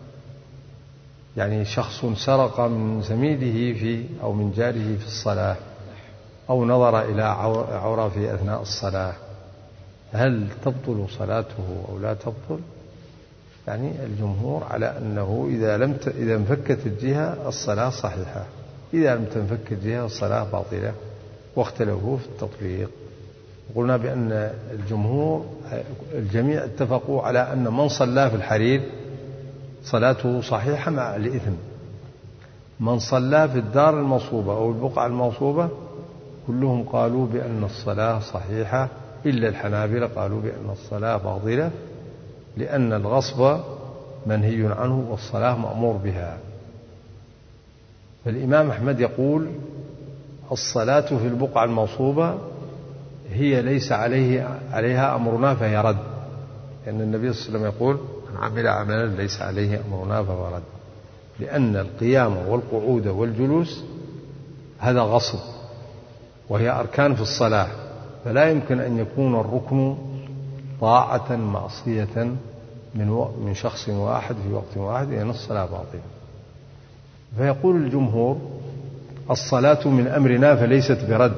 يعني شخص سرق من زميله في أو من جاره في الصلاة، أو نظر إلى عورة في أثناء الصلاة، هل تبطل صلاته أو لا تبطل؟ يعني الجمهور على أنه إذا لم ت... إذا انفكت الجهة الصلاة صحيحة، إذا لم تنفك الجهة الصلاة باطلة، واختلفوا في التطبيق. قلنا بأن الجمهور الجميع اتفقوا على أن من صلى في الحرير صلاته صحيحة مع الإثم. من صلى في الدار المصوبة أو البقعة المصوبة كلهم قالوا بأن الصلاة صحيحة، إلا الحنابلة قالوا بأن الصلاة باطلة، لأن الغصب منهي عنه والصلاة مأمور بها. فالإمام أحمد يقول الصلاة في البقعة المصوبة هي ليس عليه عليها أمرنا فهي رد، لأن النبي صلى الله عليه وسلم يقول من عمل عملا ليس عليه أمرنا فهو رد، لأن القيام والقعود والجلوس هذا غصب، وهي أركان في الصلاة، فلا يمكن أن يكون الركن طاعة معصية من من شخص واحد في وقت واحد، لأن الصلاة باطلة. فيقول الجمهور الصلاة من أمرنا فليست برد،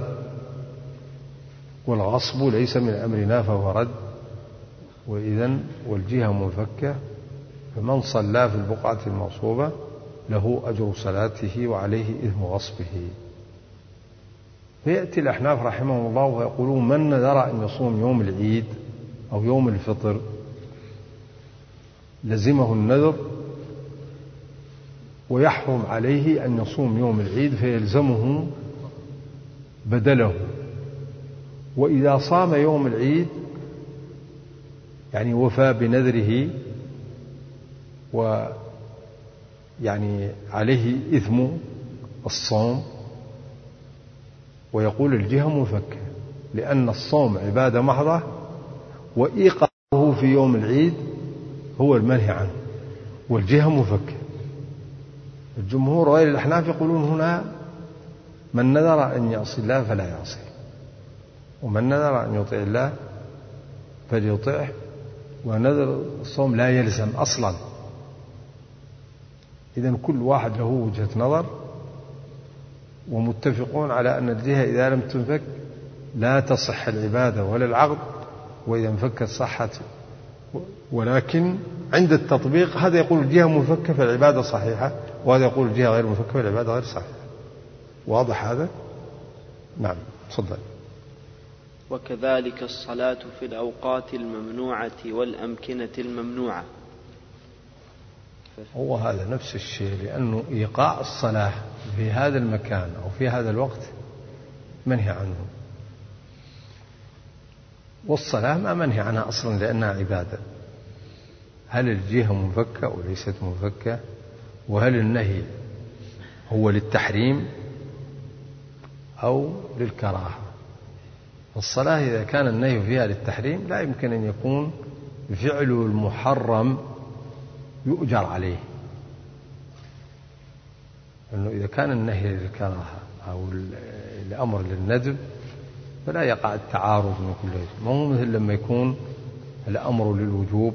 والغصب ليس من أمرنا فهو رد، وإذن والجهة منفكة، فمن صلى في البقعة المغصوبة له أجر صلاته وعليه إثم غصبه. فيأتي الأحناف رحمهم الله ويقولون من نذر أن يصوم يوم العيد أو يوم الفطر لزمه النذر ويحرم عليه أن يصوم يوم العيد فيلزمه بدله. وإذا صام يوم العيد يعني وفى بنذره ويعني عليه إثم الصوم، ويقول الجهة مفكة، لأن الصوم عبادة محضة، وإيقاظه في يوم العيد هو المنهي عنه، والجهة مفكة. الجمهور غير الأحناف يقولون هنا من نذر أن يعصي الله فلا يعصي، ومن نذر أن يطيع الله فليطيعه، ونذر الصوم لا يلزم أصلا. إذن كل واحد له وجهة نظر، ومتفقون على أن الجهة إذا لم تنفك لا تصح العبادة ولا العقد، وإذا انفكت صحت. ولكن عند التطبيق هذا يقول الجهة مفكة فالعبادة صحيحة، وهذا يقول الجهة غير مفكة فالعبادة غير صحيحة. واضح هذا؟ نعم، تفضل. وكذلك الصلاة في الأوقات الممنوعة والأمكنة الممنوعة. هو هذا نفس الشيء، لأنه إيقاع الصلاة في هذا المكان أو في هذا الوقت منهي عنه، والصلاة ما منهي عنها أصلا لأنها عبادة. هل الجهة مفكة أو ليست مفكة؟ وهل النهي هو للتحريم أو للكراهة؟ الصلاة إذا كان النهي فيها للتحريم لا يمكن أن يكون فعل المحرم يؤجر عليه، لأنه إذا كان النهي للكراهة أو الأمر للندب فلا يقع التعارض من كل شيء. ما هو مثل لما يكون الأمر للوجوب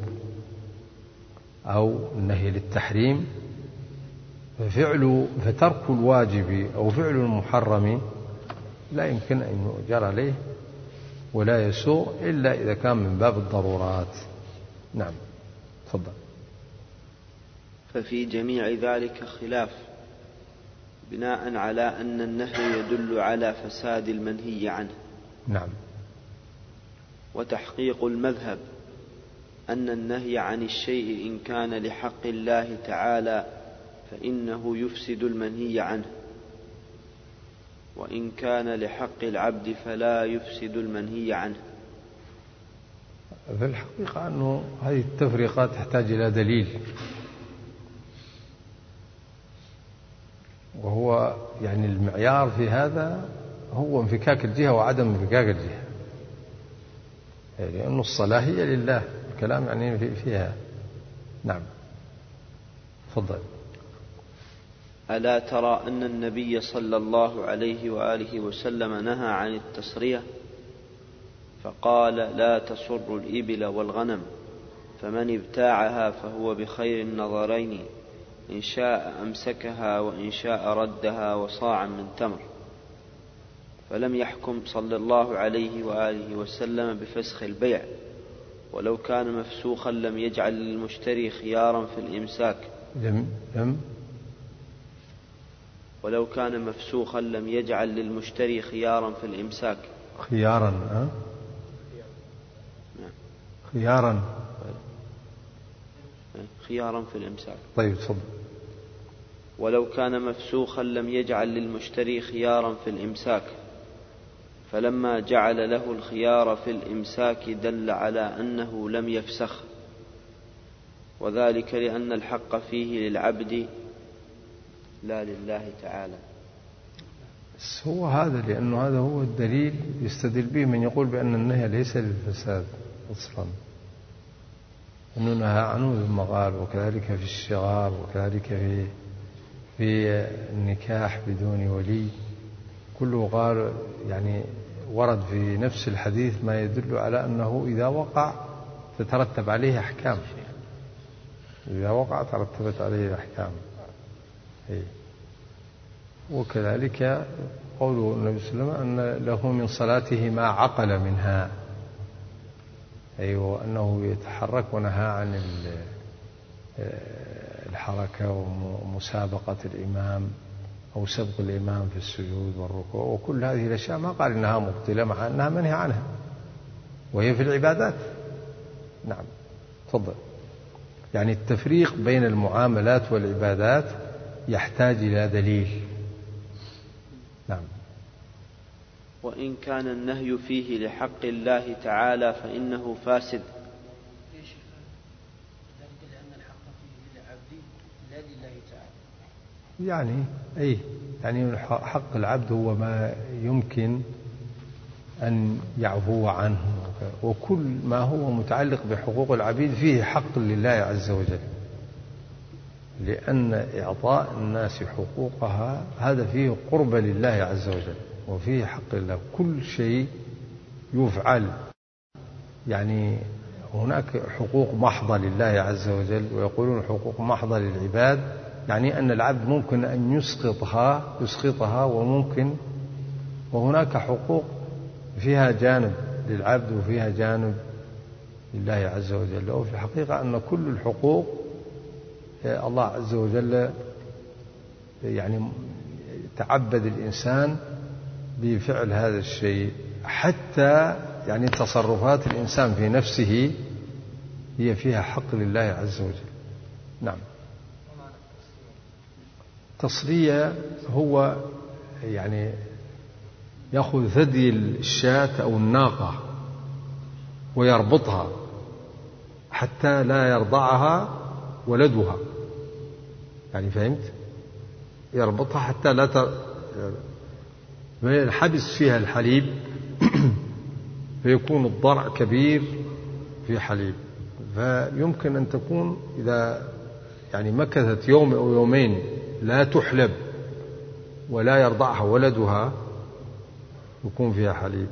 أو النهي للتحريم، ففعل فترك الواجب أو فعل المحرم لا يمكن أن يؤجر عليه ولا يسوء إلا إذا كان من باب الضرورات. نعم، تفضل. ففي جميع ذلك خلاف، بناء على أن النهي يدل على فساد المنهي عنه. نعم. وتحقيق المذهب أن النهي عن الشيء إن كان لحق الله تعالى فإنه يفسد المنهي عنه، وإن كان لحق العبد فلا يفسد المنهي عنه. في الحقيقة أنه هذه التفرقة تحتاج إلى دليل، وهو يعني المعيار في هذا هو انفكاك الجهة وعدم انفكاك الجهة، لأن الصلاة هي لله، الكلام يعني فيها. نعم. تفضل. ألا ترى أن النبي صلى الله عليه وآله وسلم نهى عن التصرية فقال لا تصر الإبل والغنم، فمن ابتاعها فهو بخير النظرين، إن شاء أمسكها وإن شاء ردها وصاعا من تمر. فلم يحكم صلى الله عليه وآله وسلم بفسخ البيع، ولو كان مفسوخا لم يجعل للمشتري خيارا في الإمساك. لم لم ولو كان مفسوخا لم يجعل للمشتري خيارا في الإمساك. خيارا أه؟ خيارا خيارا في الإمساك. طيب تفضل. ولو كان مفسوخا لم يجعل للمشتري خيارا في الإمساك، فلما جعل له الخيار في الإمساك دل على أنه لم يفسخ، وذلك لأن الحق فيه للعبد لا لله تعالى. بس هو هذا، لأنه هذا هو الدليل يستدل به من يقول بأن النهي ليس للفساد أصلا، أنه نهى عنه ثم قال وكذلك في الشغار وكذلك في في النكاح بدون ولي، كله قال يعني ورد في نفس الحديث ما يدل على أنه إذا وقع تترتب عليه أحكام، إذا وقع ترتبت عليه الأحكام. وكذلك قوله النبي صلى الله عليه وسلم أن له من صلاته ما عقل منها، أيوة، أنه يتحرك، ونهى عن الحركة ومسابقة الإمام أو سبق الإمام في السجود والركوع، وكل هذه الأشياء ما قال إنها مبطلة مع أنها منهي عنها، وهي في العبادات. نعم. تفضل. يعني التفريق بين المعاملات والعبادات يحتاج إلى دليل. نعم. وإن كان النهي فيه لحق الله تعالى فإنه فاسد. يعني أي يعني حق العبد هو ما يمكن أن يعفو عنه، وكل ما هو متعلق بحقوق العبيد فيه حق لله عز وجل، لأن إعطاء الناس حقوقها هذا فيه قرب لله عز وجل، وفيه حق لله. كل شيء يفعل يعني هناك حقوق محضة لله عز وجل، ويقولون حقوق محضة للعباد، يعني أن العبد ممكن أن يسقطها يسقطها وممكن، وهناك حقوق فيها جانب للعبد وفيها جانب لله عز وجل. وفي الحقيقة أن كل الحقوق الله عز وجل يعني تعبد الإنسان بفعل هذا الشيء، حتى يعني تصرفات الإنسان في نفسه هي فيها حق لله عز وجل. نعم. تصرية هو يعني يأخذ ثدي الشاة أو الناقة ويربطها حتى لا يرضعها ولدها، يعني فهمت؟ يربطها حتى لا ت... الحبس فيها الحليب فيكون الضرع كبير في حليب، فيمكن أن تكون إذا يعني مكثت يوم أو يومين لا تحلب ولا يرضعها ولدها يكون فيها حليب،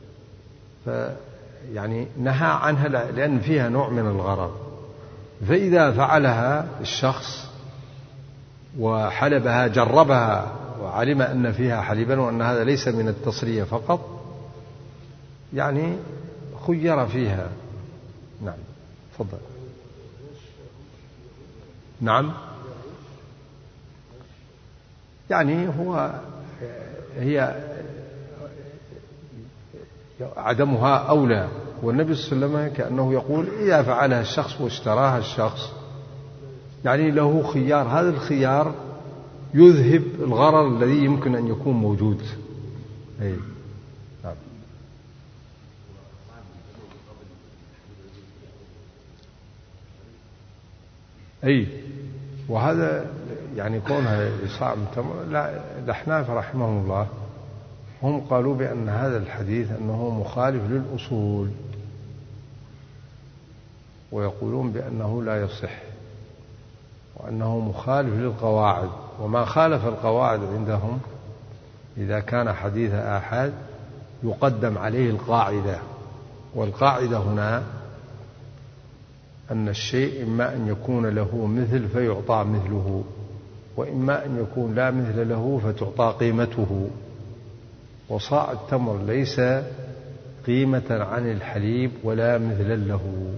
فيعني نهى عنها لأن فيها نوع من الغرر. فإذا فعلها الشخص وحلبها جربها وعلم أن فيها حليبا وأن هذا ليس من التصرية فقط، يعني خير فيها. نعم. تفضل. نعم. يعني هو هي عدمها أولى. والنبي صلى الله عليه وسلم كأنه يقول إذا فعلها الشخص واشتراها الشخص يعني له خيار، هذا الخيار يذهب الغرر الذي يمكن أن يكون موجود. أي نعم. أي وهذا يعني كونها إصاعة تمر، لا الأحناف رحمهم الله هم قالوا بأن هذا الحديث أنه مخالف للأصول، ويقولون بأنه لا يصح، وأنه مخالف للقواعد. وما خالف القواعد عندهم إذا كان حديث آحاد يقدم عليه القاعدة، والقاعدة هنا أن الشيء إما أن يكون له مثل فيعطى مثله، وإما أن يكون لا مثل له فتعطى قيمته. وصاع التمر ليس قيمة عن الحليب ولا مثلا له.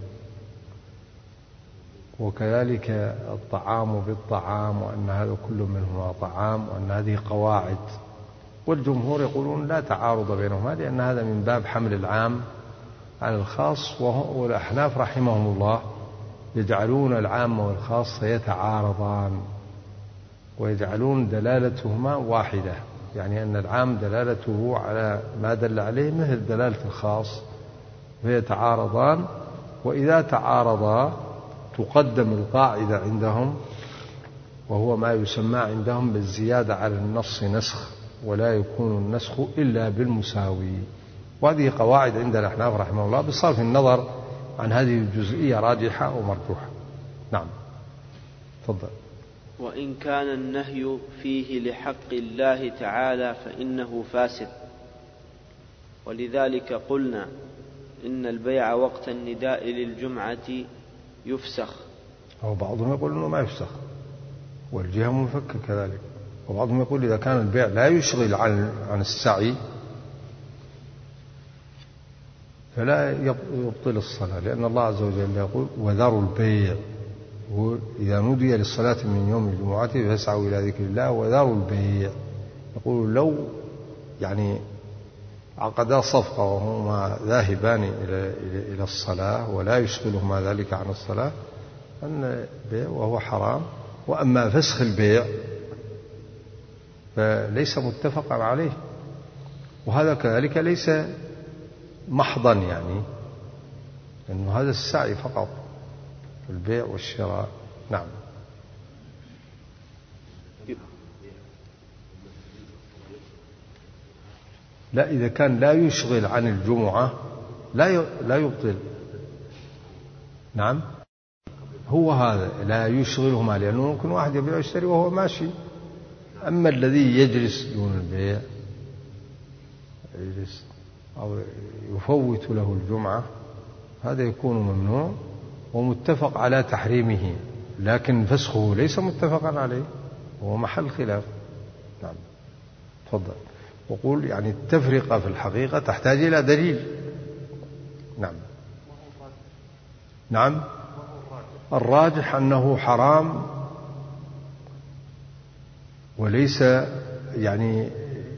وكذلك الطعام بالطعام، وأن هذا كل منهما طعام، وأن هذه قواعد. والجمهور يقولون لا تعارض بينهما، لأن هذا من باب حمل العام على الخاص. والأحناف رحمهم الله يجعلون العام والخاص يتعارضان، ويجعلون دلالتهما واحدة، يعني أن العام دلالته على ما دل عليه مثل دلالة الخاص، فيتعارضان. وإذا تعارضا تقدم القاعدة عندهم، وهو ما يسمى عندهم بالزيادة على النص نسخ، ولا يكون النسخ إلا بالمساوي. وهذه قواعد عند الأحناف رحمه الله بصرف النظر عن هذه الجزئية راجحة أو مرجوحة. نعم تفضل. وإن كان النهي فيه لحق الله تعالى فإنه فاسد، ولذلك قلنا إن البيع وقت النداء للجمعة يفسخ. أو بعضهم يقول إنه ما يفسخ، والجهة منفكة كذلك. وبعضهم يقول إذا كان البيع لا يشغل عن عن السعي فلا يبطل الصلاة، لأن الله عز وجل يقول وذروا البيع، إذا نودي للصلاة من يوم الجمعة فاسعوا إلى ذكر الله وذروا البيع. يقول لو يعني عقدا صفقة وهما ذاهبان إلى إلى الصلاة ولا يشغلهما ذلك عن الصلاة أن البيع وهو حرام. وأما فسخ البيع فليس متفقا عليه، وهذا كذلك ليس محضا، يعني لأنه هذا السعي فقط في البيع والشراء. نعم. لا، إذا كان لا يشغل عن الجمعة لا لا يبطل. نعم هو هذا لا يشغلهما، لأنه ممكن واحد يبيع ويشتري وهو ماشي. أما الذي يجلس دون البيع يجلس أو يفوت له الجمعة هذا يكون ممنوع ومتفق على تحريمه، لكن فسخه ليس متفقا عليه، هو محل خلاف. نعم تفضل. وقول يعني التفرقة في الحقيقة تحتاج إلى دليل. نعم. نعم الراجح أنه حرام، وليس يعني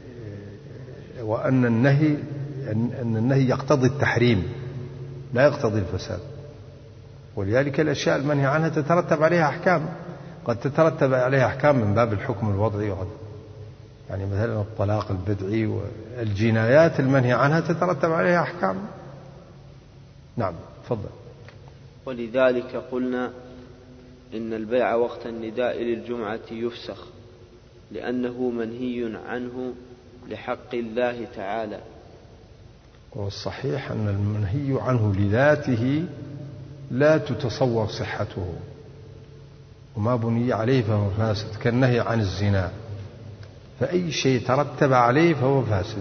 وأن النهي أن النهي يقتضي التحريم لا يقتضي الفساد. ولذلك الأشياء المنهي عنها تترتب عليها أحكام، قد تترتب عليها أحكام من باب الحكم الوضعي، يعني مثلا الطلاق البدعي والجنايات المنهي عنها تترتب عليها أحكام. نعم تفضل. ولذلك قلنا إن البيع وقت النداء للجمعة يفسخ، لأنه منهي عنه لحق الله تعالى. والصحيح أن المنهي عنه لذاته لا تتصور صحته، وما بني عليه فهو فاسد، كالنهي عن الزنا، فأي شيء ترتب عليه فهو فاسد،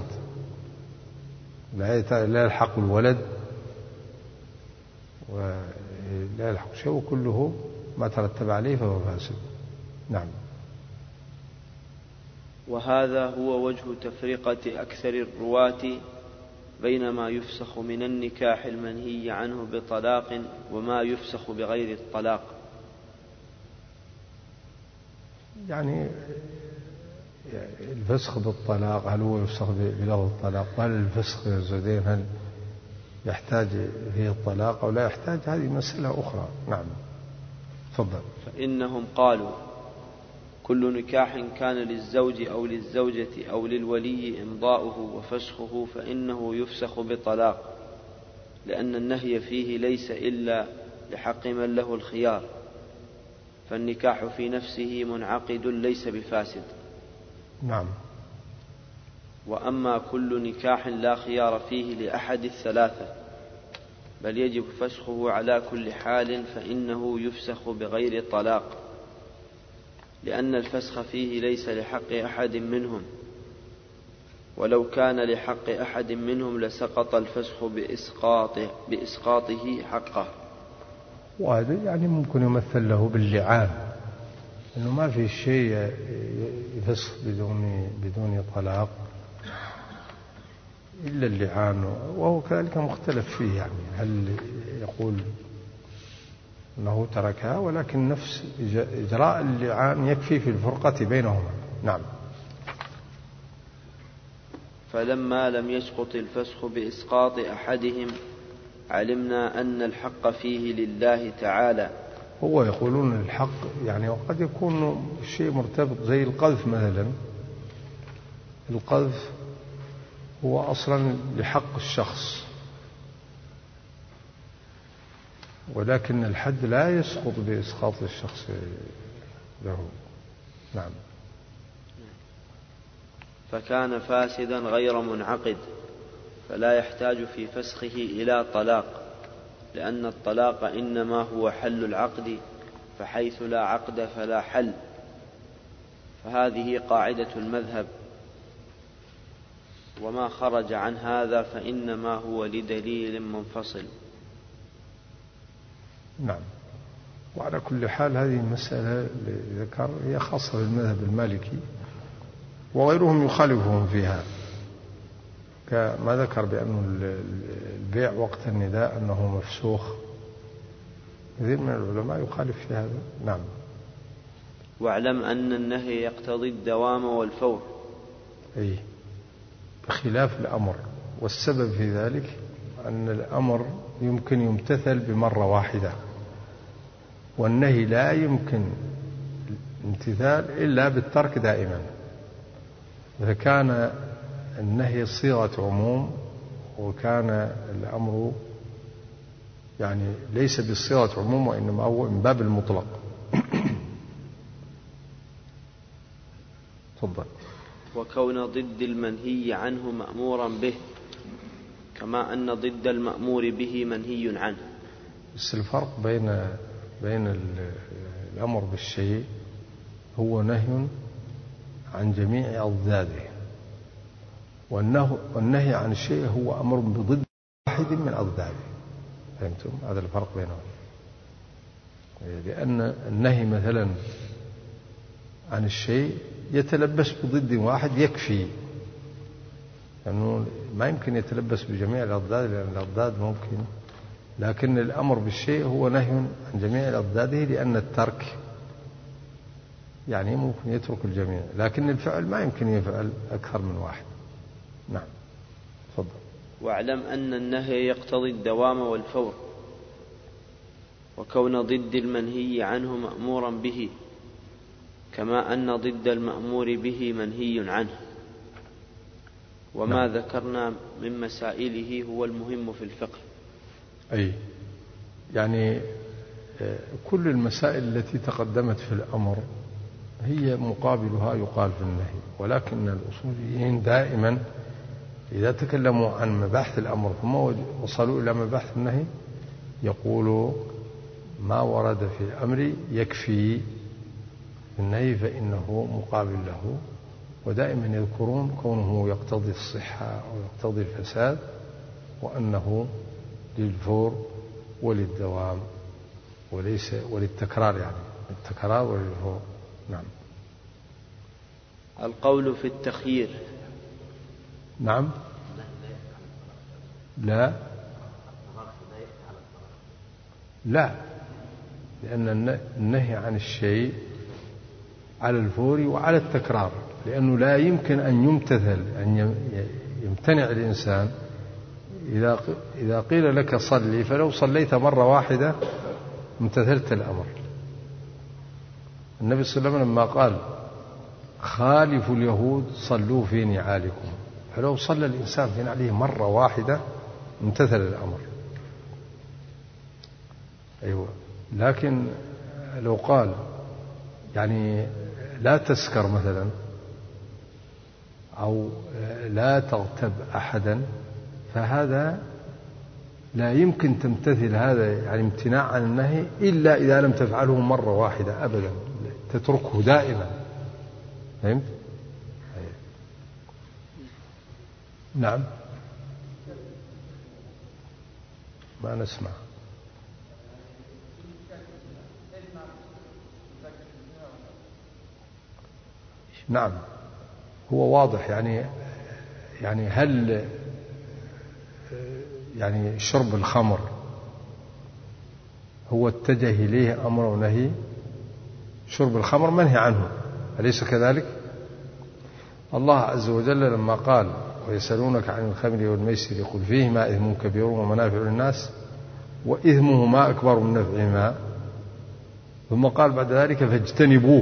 لا يلحق الولد ولا يلحق شيء، كله ما ترتب عليه فهو فاسد. نعم. وهذا هو وجه تفرقة أكثر الرواة بين ما يفسخ من النكاح المنهي عنه بطلاق وما يفسخ بغير الطلاق. يعني الفسخ بالطلاق هل هو يفسخ بلفظ الطلاق؟ وهل الفسخ الزوجين هل يحتاج فيه الطلاق أو لا يحتاج؟ هذه مسألة أخرى. نعم تفضل. فإنهم قالوا كل نكاح كان للزوج أو للزوجة أو للولي إمضاؤه وفسخه فإنه يفسخ بطلاق، لأن النهي فيه ليس إلا لحق من له الخيار، فالنكاح في نفسه منعقد ليس بفاسد. نعم. وأما كل نكاح لا خيار فيه لأحد الثلاثة بل يجب فسخه على كل حال فإنه يفسخ بغير طلاق، لأن الفسخ فيه ليس لحق أحد منهم، ولو كان لحق أحد منهم لسقط الفسخ بإسقاطه, بإسقاطه حقه. وهذا يعني ممكن يمثل له باللعان، إنه ما في شيء يفسخ بدون بدون طلاق إلا اللعان، وهو كذلك مختلف فيه، يعني هل يقول أنه تركها، ولكن نفس إجراء اللعان يكفي في الفرقة بينهما. نعم. فلما لم يسقط الفسخ بإسقاط أحدهم علمنا أن الحق فيه لله تعالى. هو يقولون الحق يعني وقد يكون شيء مرتبط زي القذف مثلا. القذف هو أصلا لحق الشخص، ولكن الحد لا يسقط بإسقاط الشخص له. نعم. فكان فاسدا غير منعقد، فلا يحتاج في فسخه إلى طلاق، لأن الطلاق إنما هو حل العقد، فحيث لا عقد فلا حل، فهذه قاعدة المذهب، وما خرج عن هذا فإنما هو لدليل منفصل. نعم. وعلى كل حال هذه المسألة اللي ذكر هي خاصة بالمذهب المالكي، وغيرهم يخالفهم فيها، كما ذكر بأن البيع وقت النداء أنه مفسوخ. كثير من العلماء يخالف في هذا. نعم. واعلم أن النهي يقتضي الدوام والفور. أي بخلاف الأمر، والسبب في ذلك أن الأمر يمكن يمتثل بمرة واحدة، والنهي لا يمكن امتثال إلا بالترك دائما. إذا كان النهي صيغة عموم وكان الأمر يعني ليس بصيغة عموم وإنما هو من باب المطلق. تفضل. وكون ضد المنهي عنه مأمورا به، كما أن ضد المأمور به منهي عنه. بس الفرق بين بين الأمر بالشيء هو نهي عن جميع أضداده، والنهي عن الشيء هو أمر بضد واحد من أضداده. فهمتم؟ هذا الفرق بينهم. لأن النهي مثلا عن الشيء يتلبس بضد واحد يكفي، لأنه ما يمكن يتلبس بجميع الأضداد، لأن الأضداد ممكن، لكن الأمر بالشيء هو نهي عن جميع أضداده، لأن الترك يعني ممكن يترك الجميع، لكن الفعل ما يمكن يفعل أكثر من واحد. نعم. تفضل. واعلم أن النهي يقتضي الدوام والفور، وكون ضد المنهي عنه مأمورا به، كما أن ضد المأمور به منهي عنه. وما نعم. ذكرنا من مسائله هو المهم في الفقه. أي يعني كل المسائل التي تقدمت في الأمر هي مقابلها يقال في النهي، ولكن الأصوليين دائما إذا تكلموا عن مباحث الأمر ثم وصلوا إلى مباحث النهي يقولوا ما ورد في الأمر يكفي في النهي فإنه مقابل له، ودائما يذكرون كونه يقتضي الصحة ويقتضي الفساد، وأنه للفور وللدوام وليس وللتكرار، يعني التكرار وللفور. نعم. القول في التخيير. نعم. لا لا لأن النهي عن الشيء على الفور وعلى التكرار. لأنه لا يمكن أن يمتثل أن يمتنع الإنسان. إذا إذا قيل لك صلي فلو صليت مرة واحدة امتثلت الأمر. النبي صلى الله عليه وسلم لما قال خالفوا اليهود صلوا في نعالكم، فلو صلى الإنسان في نعله مرة واحدة امتثل الأمر. أيوة. لكن لو قال يعني لا تسكر مثلا أو لا تغتب أحدا، فهذا لا يمكن تمتثل هذا يعني امتناع عن النهي إلا إذا لم تفعله مرة واحدة أبدا، تتركه دائما. فهمت؟ نعم. ما نسمع. نعم هو واضح يعني يعني هل يعني شرب الخمر هو اتجه إليه أمر ونهي؟ شرب الخمر منهي عنه أليس كذلك؟ الله عز وجل لما قال ويسألونك عن الخمر والميسر يقول فيهما إثم كبير ومنافع للناس وإثمهما أكبر من نفعهما، ثم قال بعد ذلك فاجتنبوه.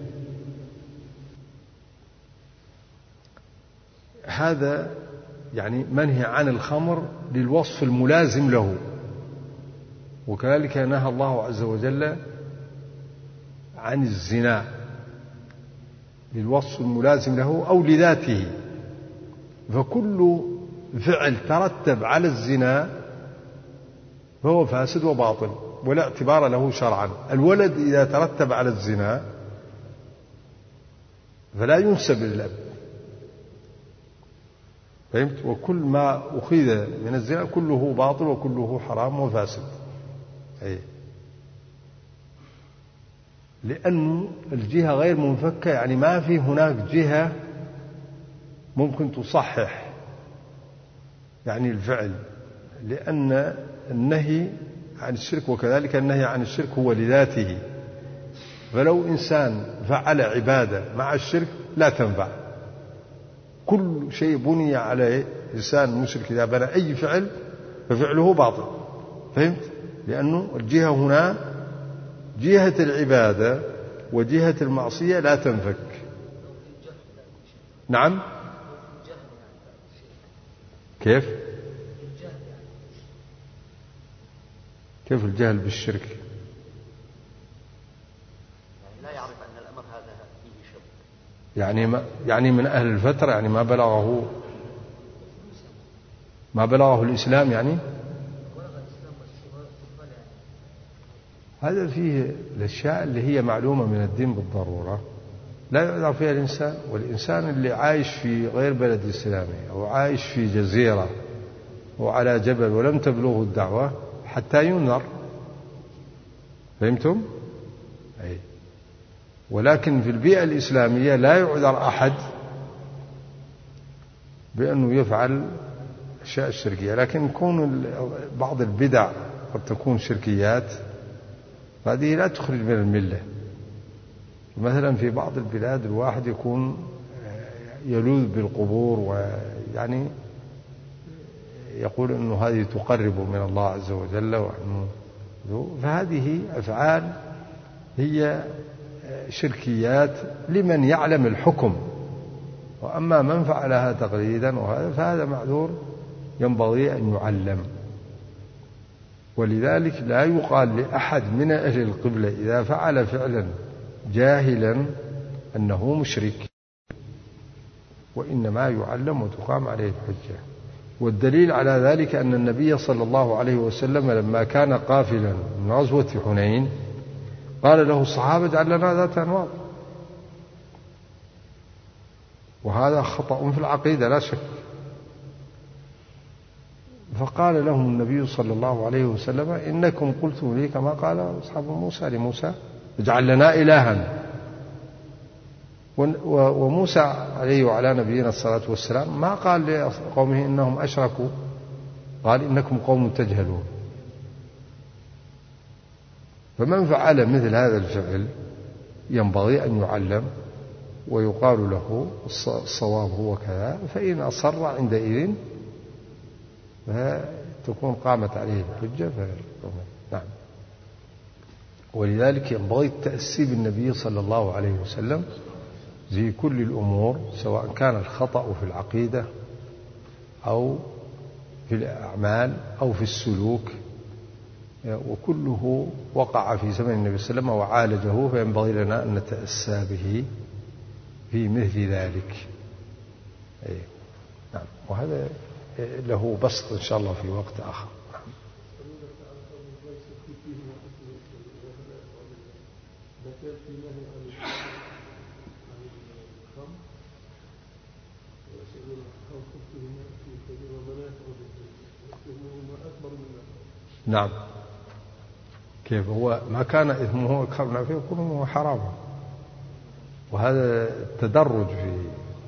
هذا يعني منهي عن الخمر للوصف الملازم له، وكذلك نهى الله عز وجل عن الزنا للوصف الملازم له أو لذاته. فكل فعل ترتب على الزنا فهو فاسد وباطل ولا اعتبار له شرعا. الولد إذا ترتب على الزنا فلا ينسب للأب. فهمت؟ وكل ما أخذ من الزنا كله باطل وكله حرام وفاسد. أي. لأن الجهة غير منفكة، يعني ما في هناك جهة ممكن تصحح يعني الفعل، لأن النهي عن الشرك وكذلك النهي عن الشرك هو لذاته. فلو إنسان فعل عبادة مع الشرك لا تنفع. كل شيء بني على إنسان مشرك إذا بنى أي فعل ففعله باطل. فهمت؟ لأنه الجهة هنا جهة العبادة وجهة المعصية لا تنفك. نعم. كيف كيف الجهل بالشرك؟ لا يعرف أن الأمر هذا فيه شرك، يعني ما يعني من أهل الفترة، يعني ما بلغه ما بلغه الإسلام، يعني هذا فيه الأشياء اللي هي معلومة من الدين بالضرورة لا يعذر فيها الإنسان. والإنسان اللي عايش في غير بلد إسلامي أو عايش في جزيرة وعلى جبل ولم تبلغه الدعوة حتى ينذر. فهمتم؟ أي. ولكن في البيئة الإسلامية لا يعذر أحد بأنه يفعل أشياء الشركية، لكن يكون بعض البدع قد تكون شركيات هذه لا تخرج من الملة. مثلا في بعض البلاد الواحد يكون يلوذ بالقبور ويعني يقول أنه هذه تقرب من الله عز وجل، وأنه فهذه أفعال هي شركيات لمن يعلم الحكم. وأما من فعلها تقليدا وهذا فهذا معذور ينبغي أن يعلم. ولذلك لا يقال لأحد من أهل القبلة إذا فعل فعلا جاهلا أنه مشرك، وإنما يعلم وتقام عليه الحجة. والدليل على ذلك أن النبي صلى الله عليه وسلم لما كان قافلا من غزوة حنين قال له الصحابة اجعل لنا ذات أنواط، وهذا خطأ في العقيدة لا شك. فقال لهم النبي صلى الله عليه وسلم إنكم قلتم لي كما قال أصحاب موسى لموسى اجعل لنا إلها. وموسى عليه وعلى نبينا الصلاة والسلام ما قال لقومه إنهم أشركوا، قال إنكم قوم تجهلون. فمن فعل مثل هذا الفعل ينبغي أن يعلم ويقال له الصواب هو كذا، فإن أصر عندئذ فتكون قامت عليه الحجة. نعم. ولذلك ينبغي التأسي بالنبي صلى الله عليه وسلم في كل الأمور، سواء كان الخطأ في العقيدة أو في الأعمال أو في السلوك، وكله وقع في زمن النبي صلى الله عليه وسلم وعالجه، فينبغي لنا أن نتأسى به في مثل ذلك. أي نعم. وهذا له بسط إن شاء الله في وقت آخر. نعم. نعم. كيف هو ما كان إثمه أكثر من نافعه يكون حراما، وهذا تدرج في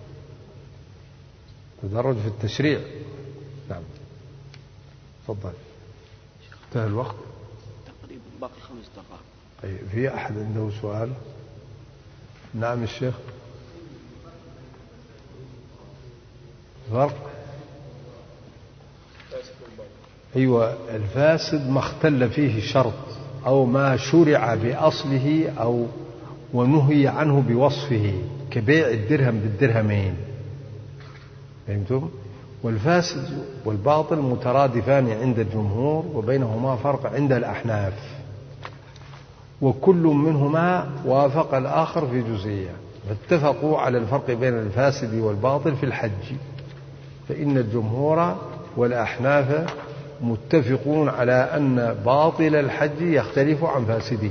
تدرج في التشريع. نعم. تفضل. انتهى الوقت تقريبا، باقي خمس دقائق. طيب، في أحد عنده سؤال؟ نعم الشيخ. فرق. أيوة، الفاسد ما اختل فيه شرط أو ما شرع بأصله أو ونهي عنه بوصفه، كبيع الدرهم بالدرهمين. فهمتم؟ والفاسد والباطل مترادفان عند الجمهور، وبينهما فرق عند الأحناف، وكل منهما وافق الآخر في جزئية، فاتفقوا على الفرق بين الفاسد والباطل في الحج. فإن الجمهور والأحناف متفقون على أن باطل الحج يختلف عن فاسده،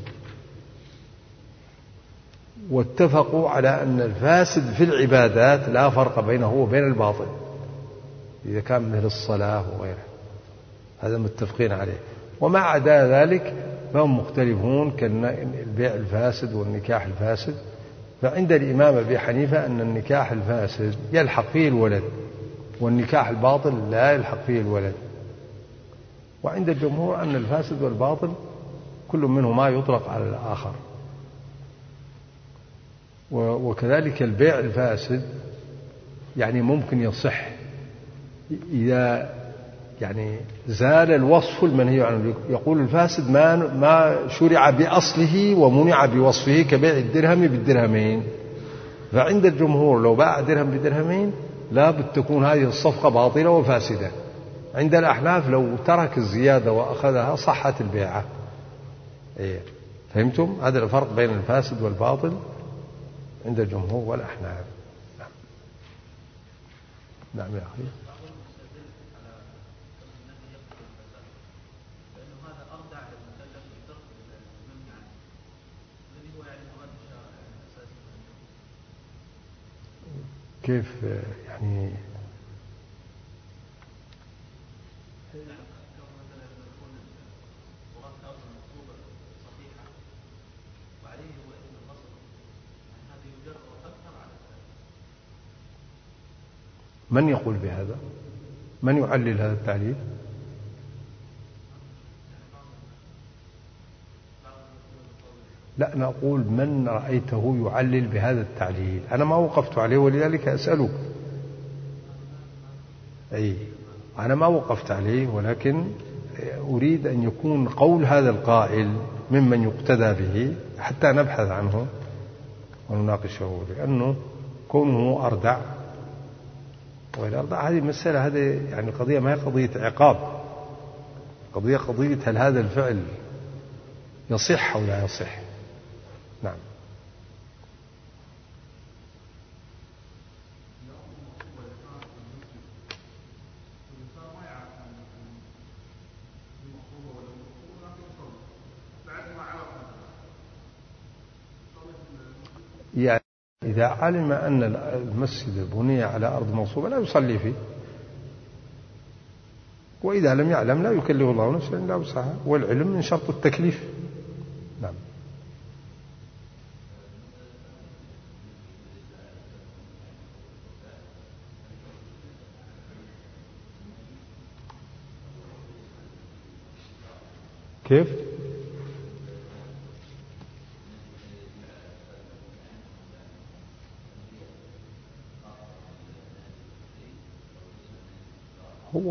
واتفقوا على أن الفاسد في العبادات لا فرق بينه وبين الباطل إذا كان مثل الصلاة وغيرها، هذا متفقين عليه. وما عدا ذلك فهم مختلفون، كالبيع الفاسد والنكاح الفاسد. فعند الإمام أبي حنيفة أن النكاح الفاسد يلحق فيه الولد، والنكاح الباطل لا يلحق فيه الولد. وعند الجمهور أن الفاسد والباطل كل منهما يطلق على الآخر. وكذلك البيع الفاسد يعني ممكن يصح إذا يعني زال الوصف المنهي عنه. يقول الفاسد ما ما شرع بأصله ومنع بوصفه، كبيع الدرهم بالدرهمين. فعند الجمهور لو باع درهم بدرهمين لا بد تكون هذه الصفقة باطلة وفاسدة. عند الأحناف لو ترك الزيادة وأخذها صحت البيعة. إيه. فهمتم؟ هذا الفرق بين الفاسد والباطل عند الجمهور والأحناف. نعم. نعم يا أخي. كيف يعني؟ من يقول بهذا؟ من يعلل هذا التعليل؟ لا، نقول من رأيته يعلل بهذا التعليل. أنا ما وقفت عليه ولذلك أسألك. أي أنا ما وقفت عليه، ولكن أريد أن يكون قول هذا القائل ممن يقتدى به حتى نبحث عنه ونناقشه، لأنه كونه أردع والأرضاء هذه مسألة، هذه يعني قضية ما هي قضية عقاب، قضية قضية هل هذا الفعل يصح أو لا يصح. نعم. يعني إذا علم أن المسجد بني على أرض مغصوبة لا يصلي فيه، وإذا لم يعلم لا يكلف الله نفسا إلا وسعها، والعلم من شرط التكليف. نعم. كيف؟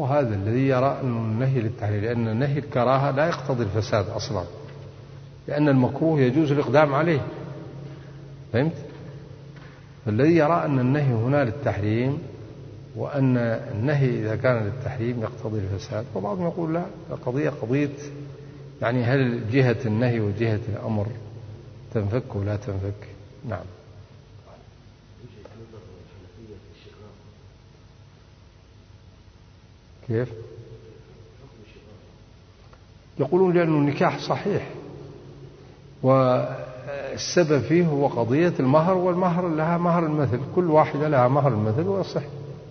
هو هذا الذي يرى أن النهي للتحريم، لأن نهي الكراهة لا يقتضي الفساد أصلا، لأن المكروه يجوز الإقدام عليه. فهمت؟ فالذي يرى أن النهي هنا للتحريم، وأن النهي إذا كان للتحريم يقتضي الفساد، وبعضهم يقول لا، القضية قضية يعني هل جهة النهي وجهة الأمر تنفك ولا تنفك. نعم. كيف؟ يقولون لأنه النكاح صحيح، والسبب فيه هو قضية المهر، والمهر لها مهر المثل، كل واحدة لها مهر المثل ويصح.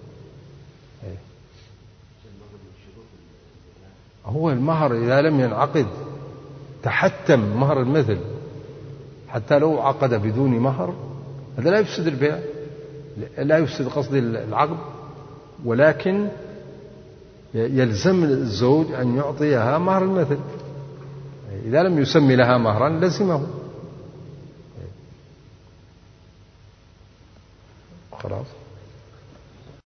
هو المهر إذا لم ينعقد تحتم مهر المثل، حتى لو عقد بدون مهر هذا لا يفسد البيع، لا يفسد قصد العقد، ولكن يلزم الزوج أن يعطيها مهر المثل. إذا لم يسمي لها مهرا لزمه. خلاص.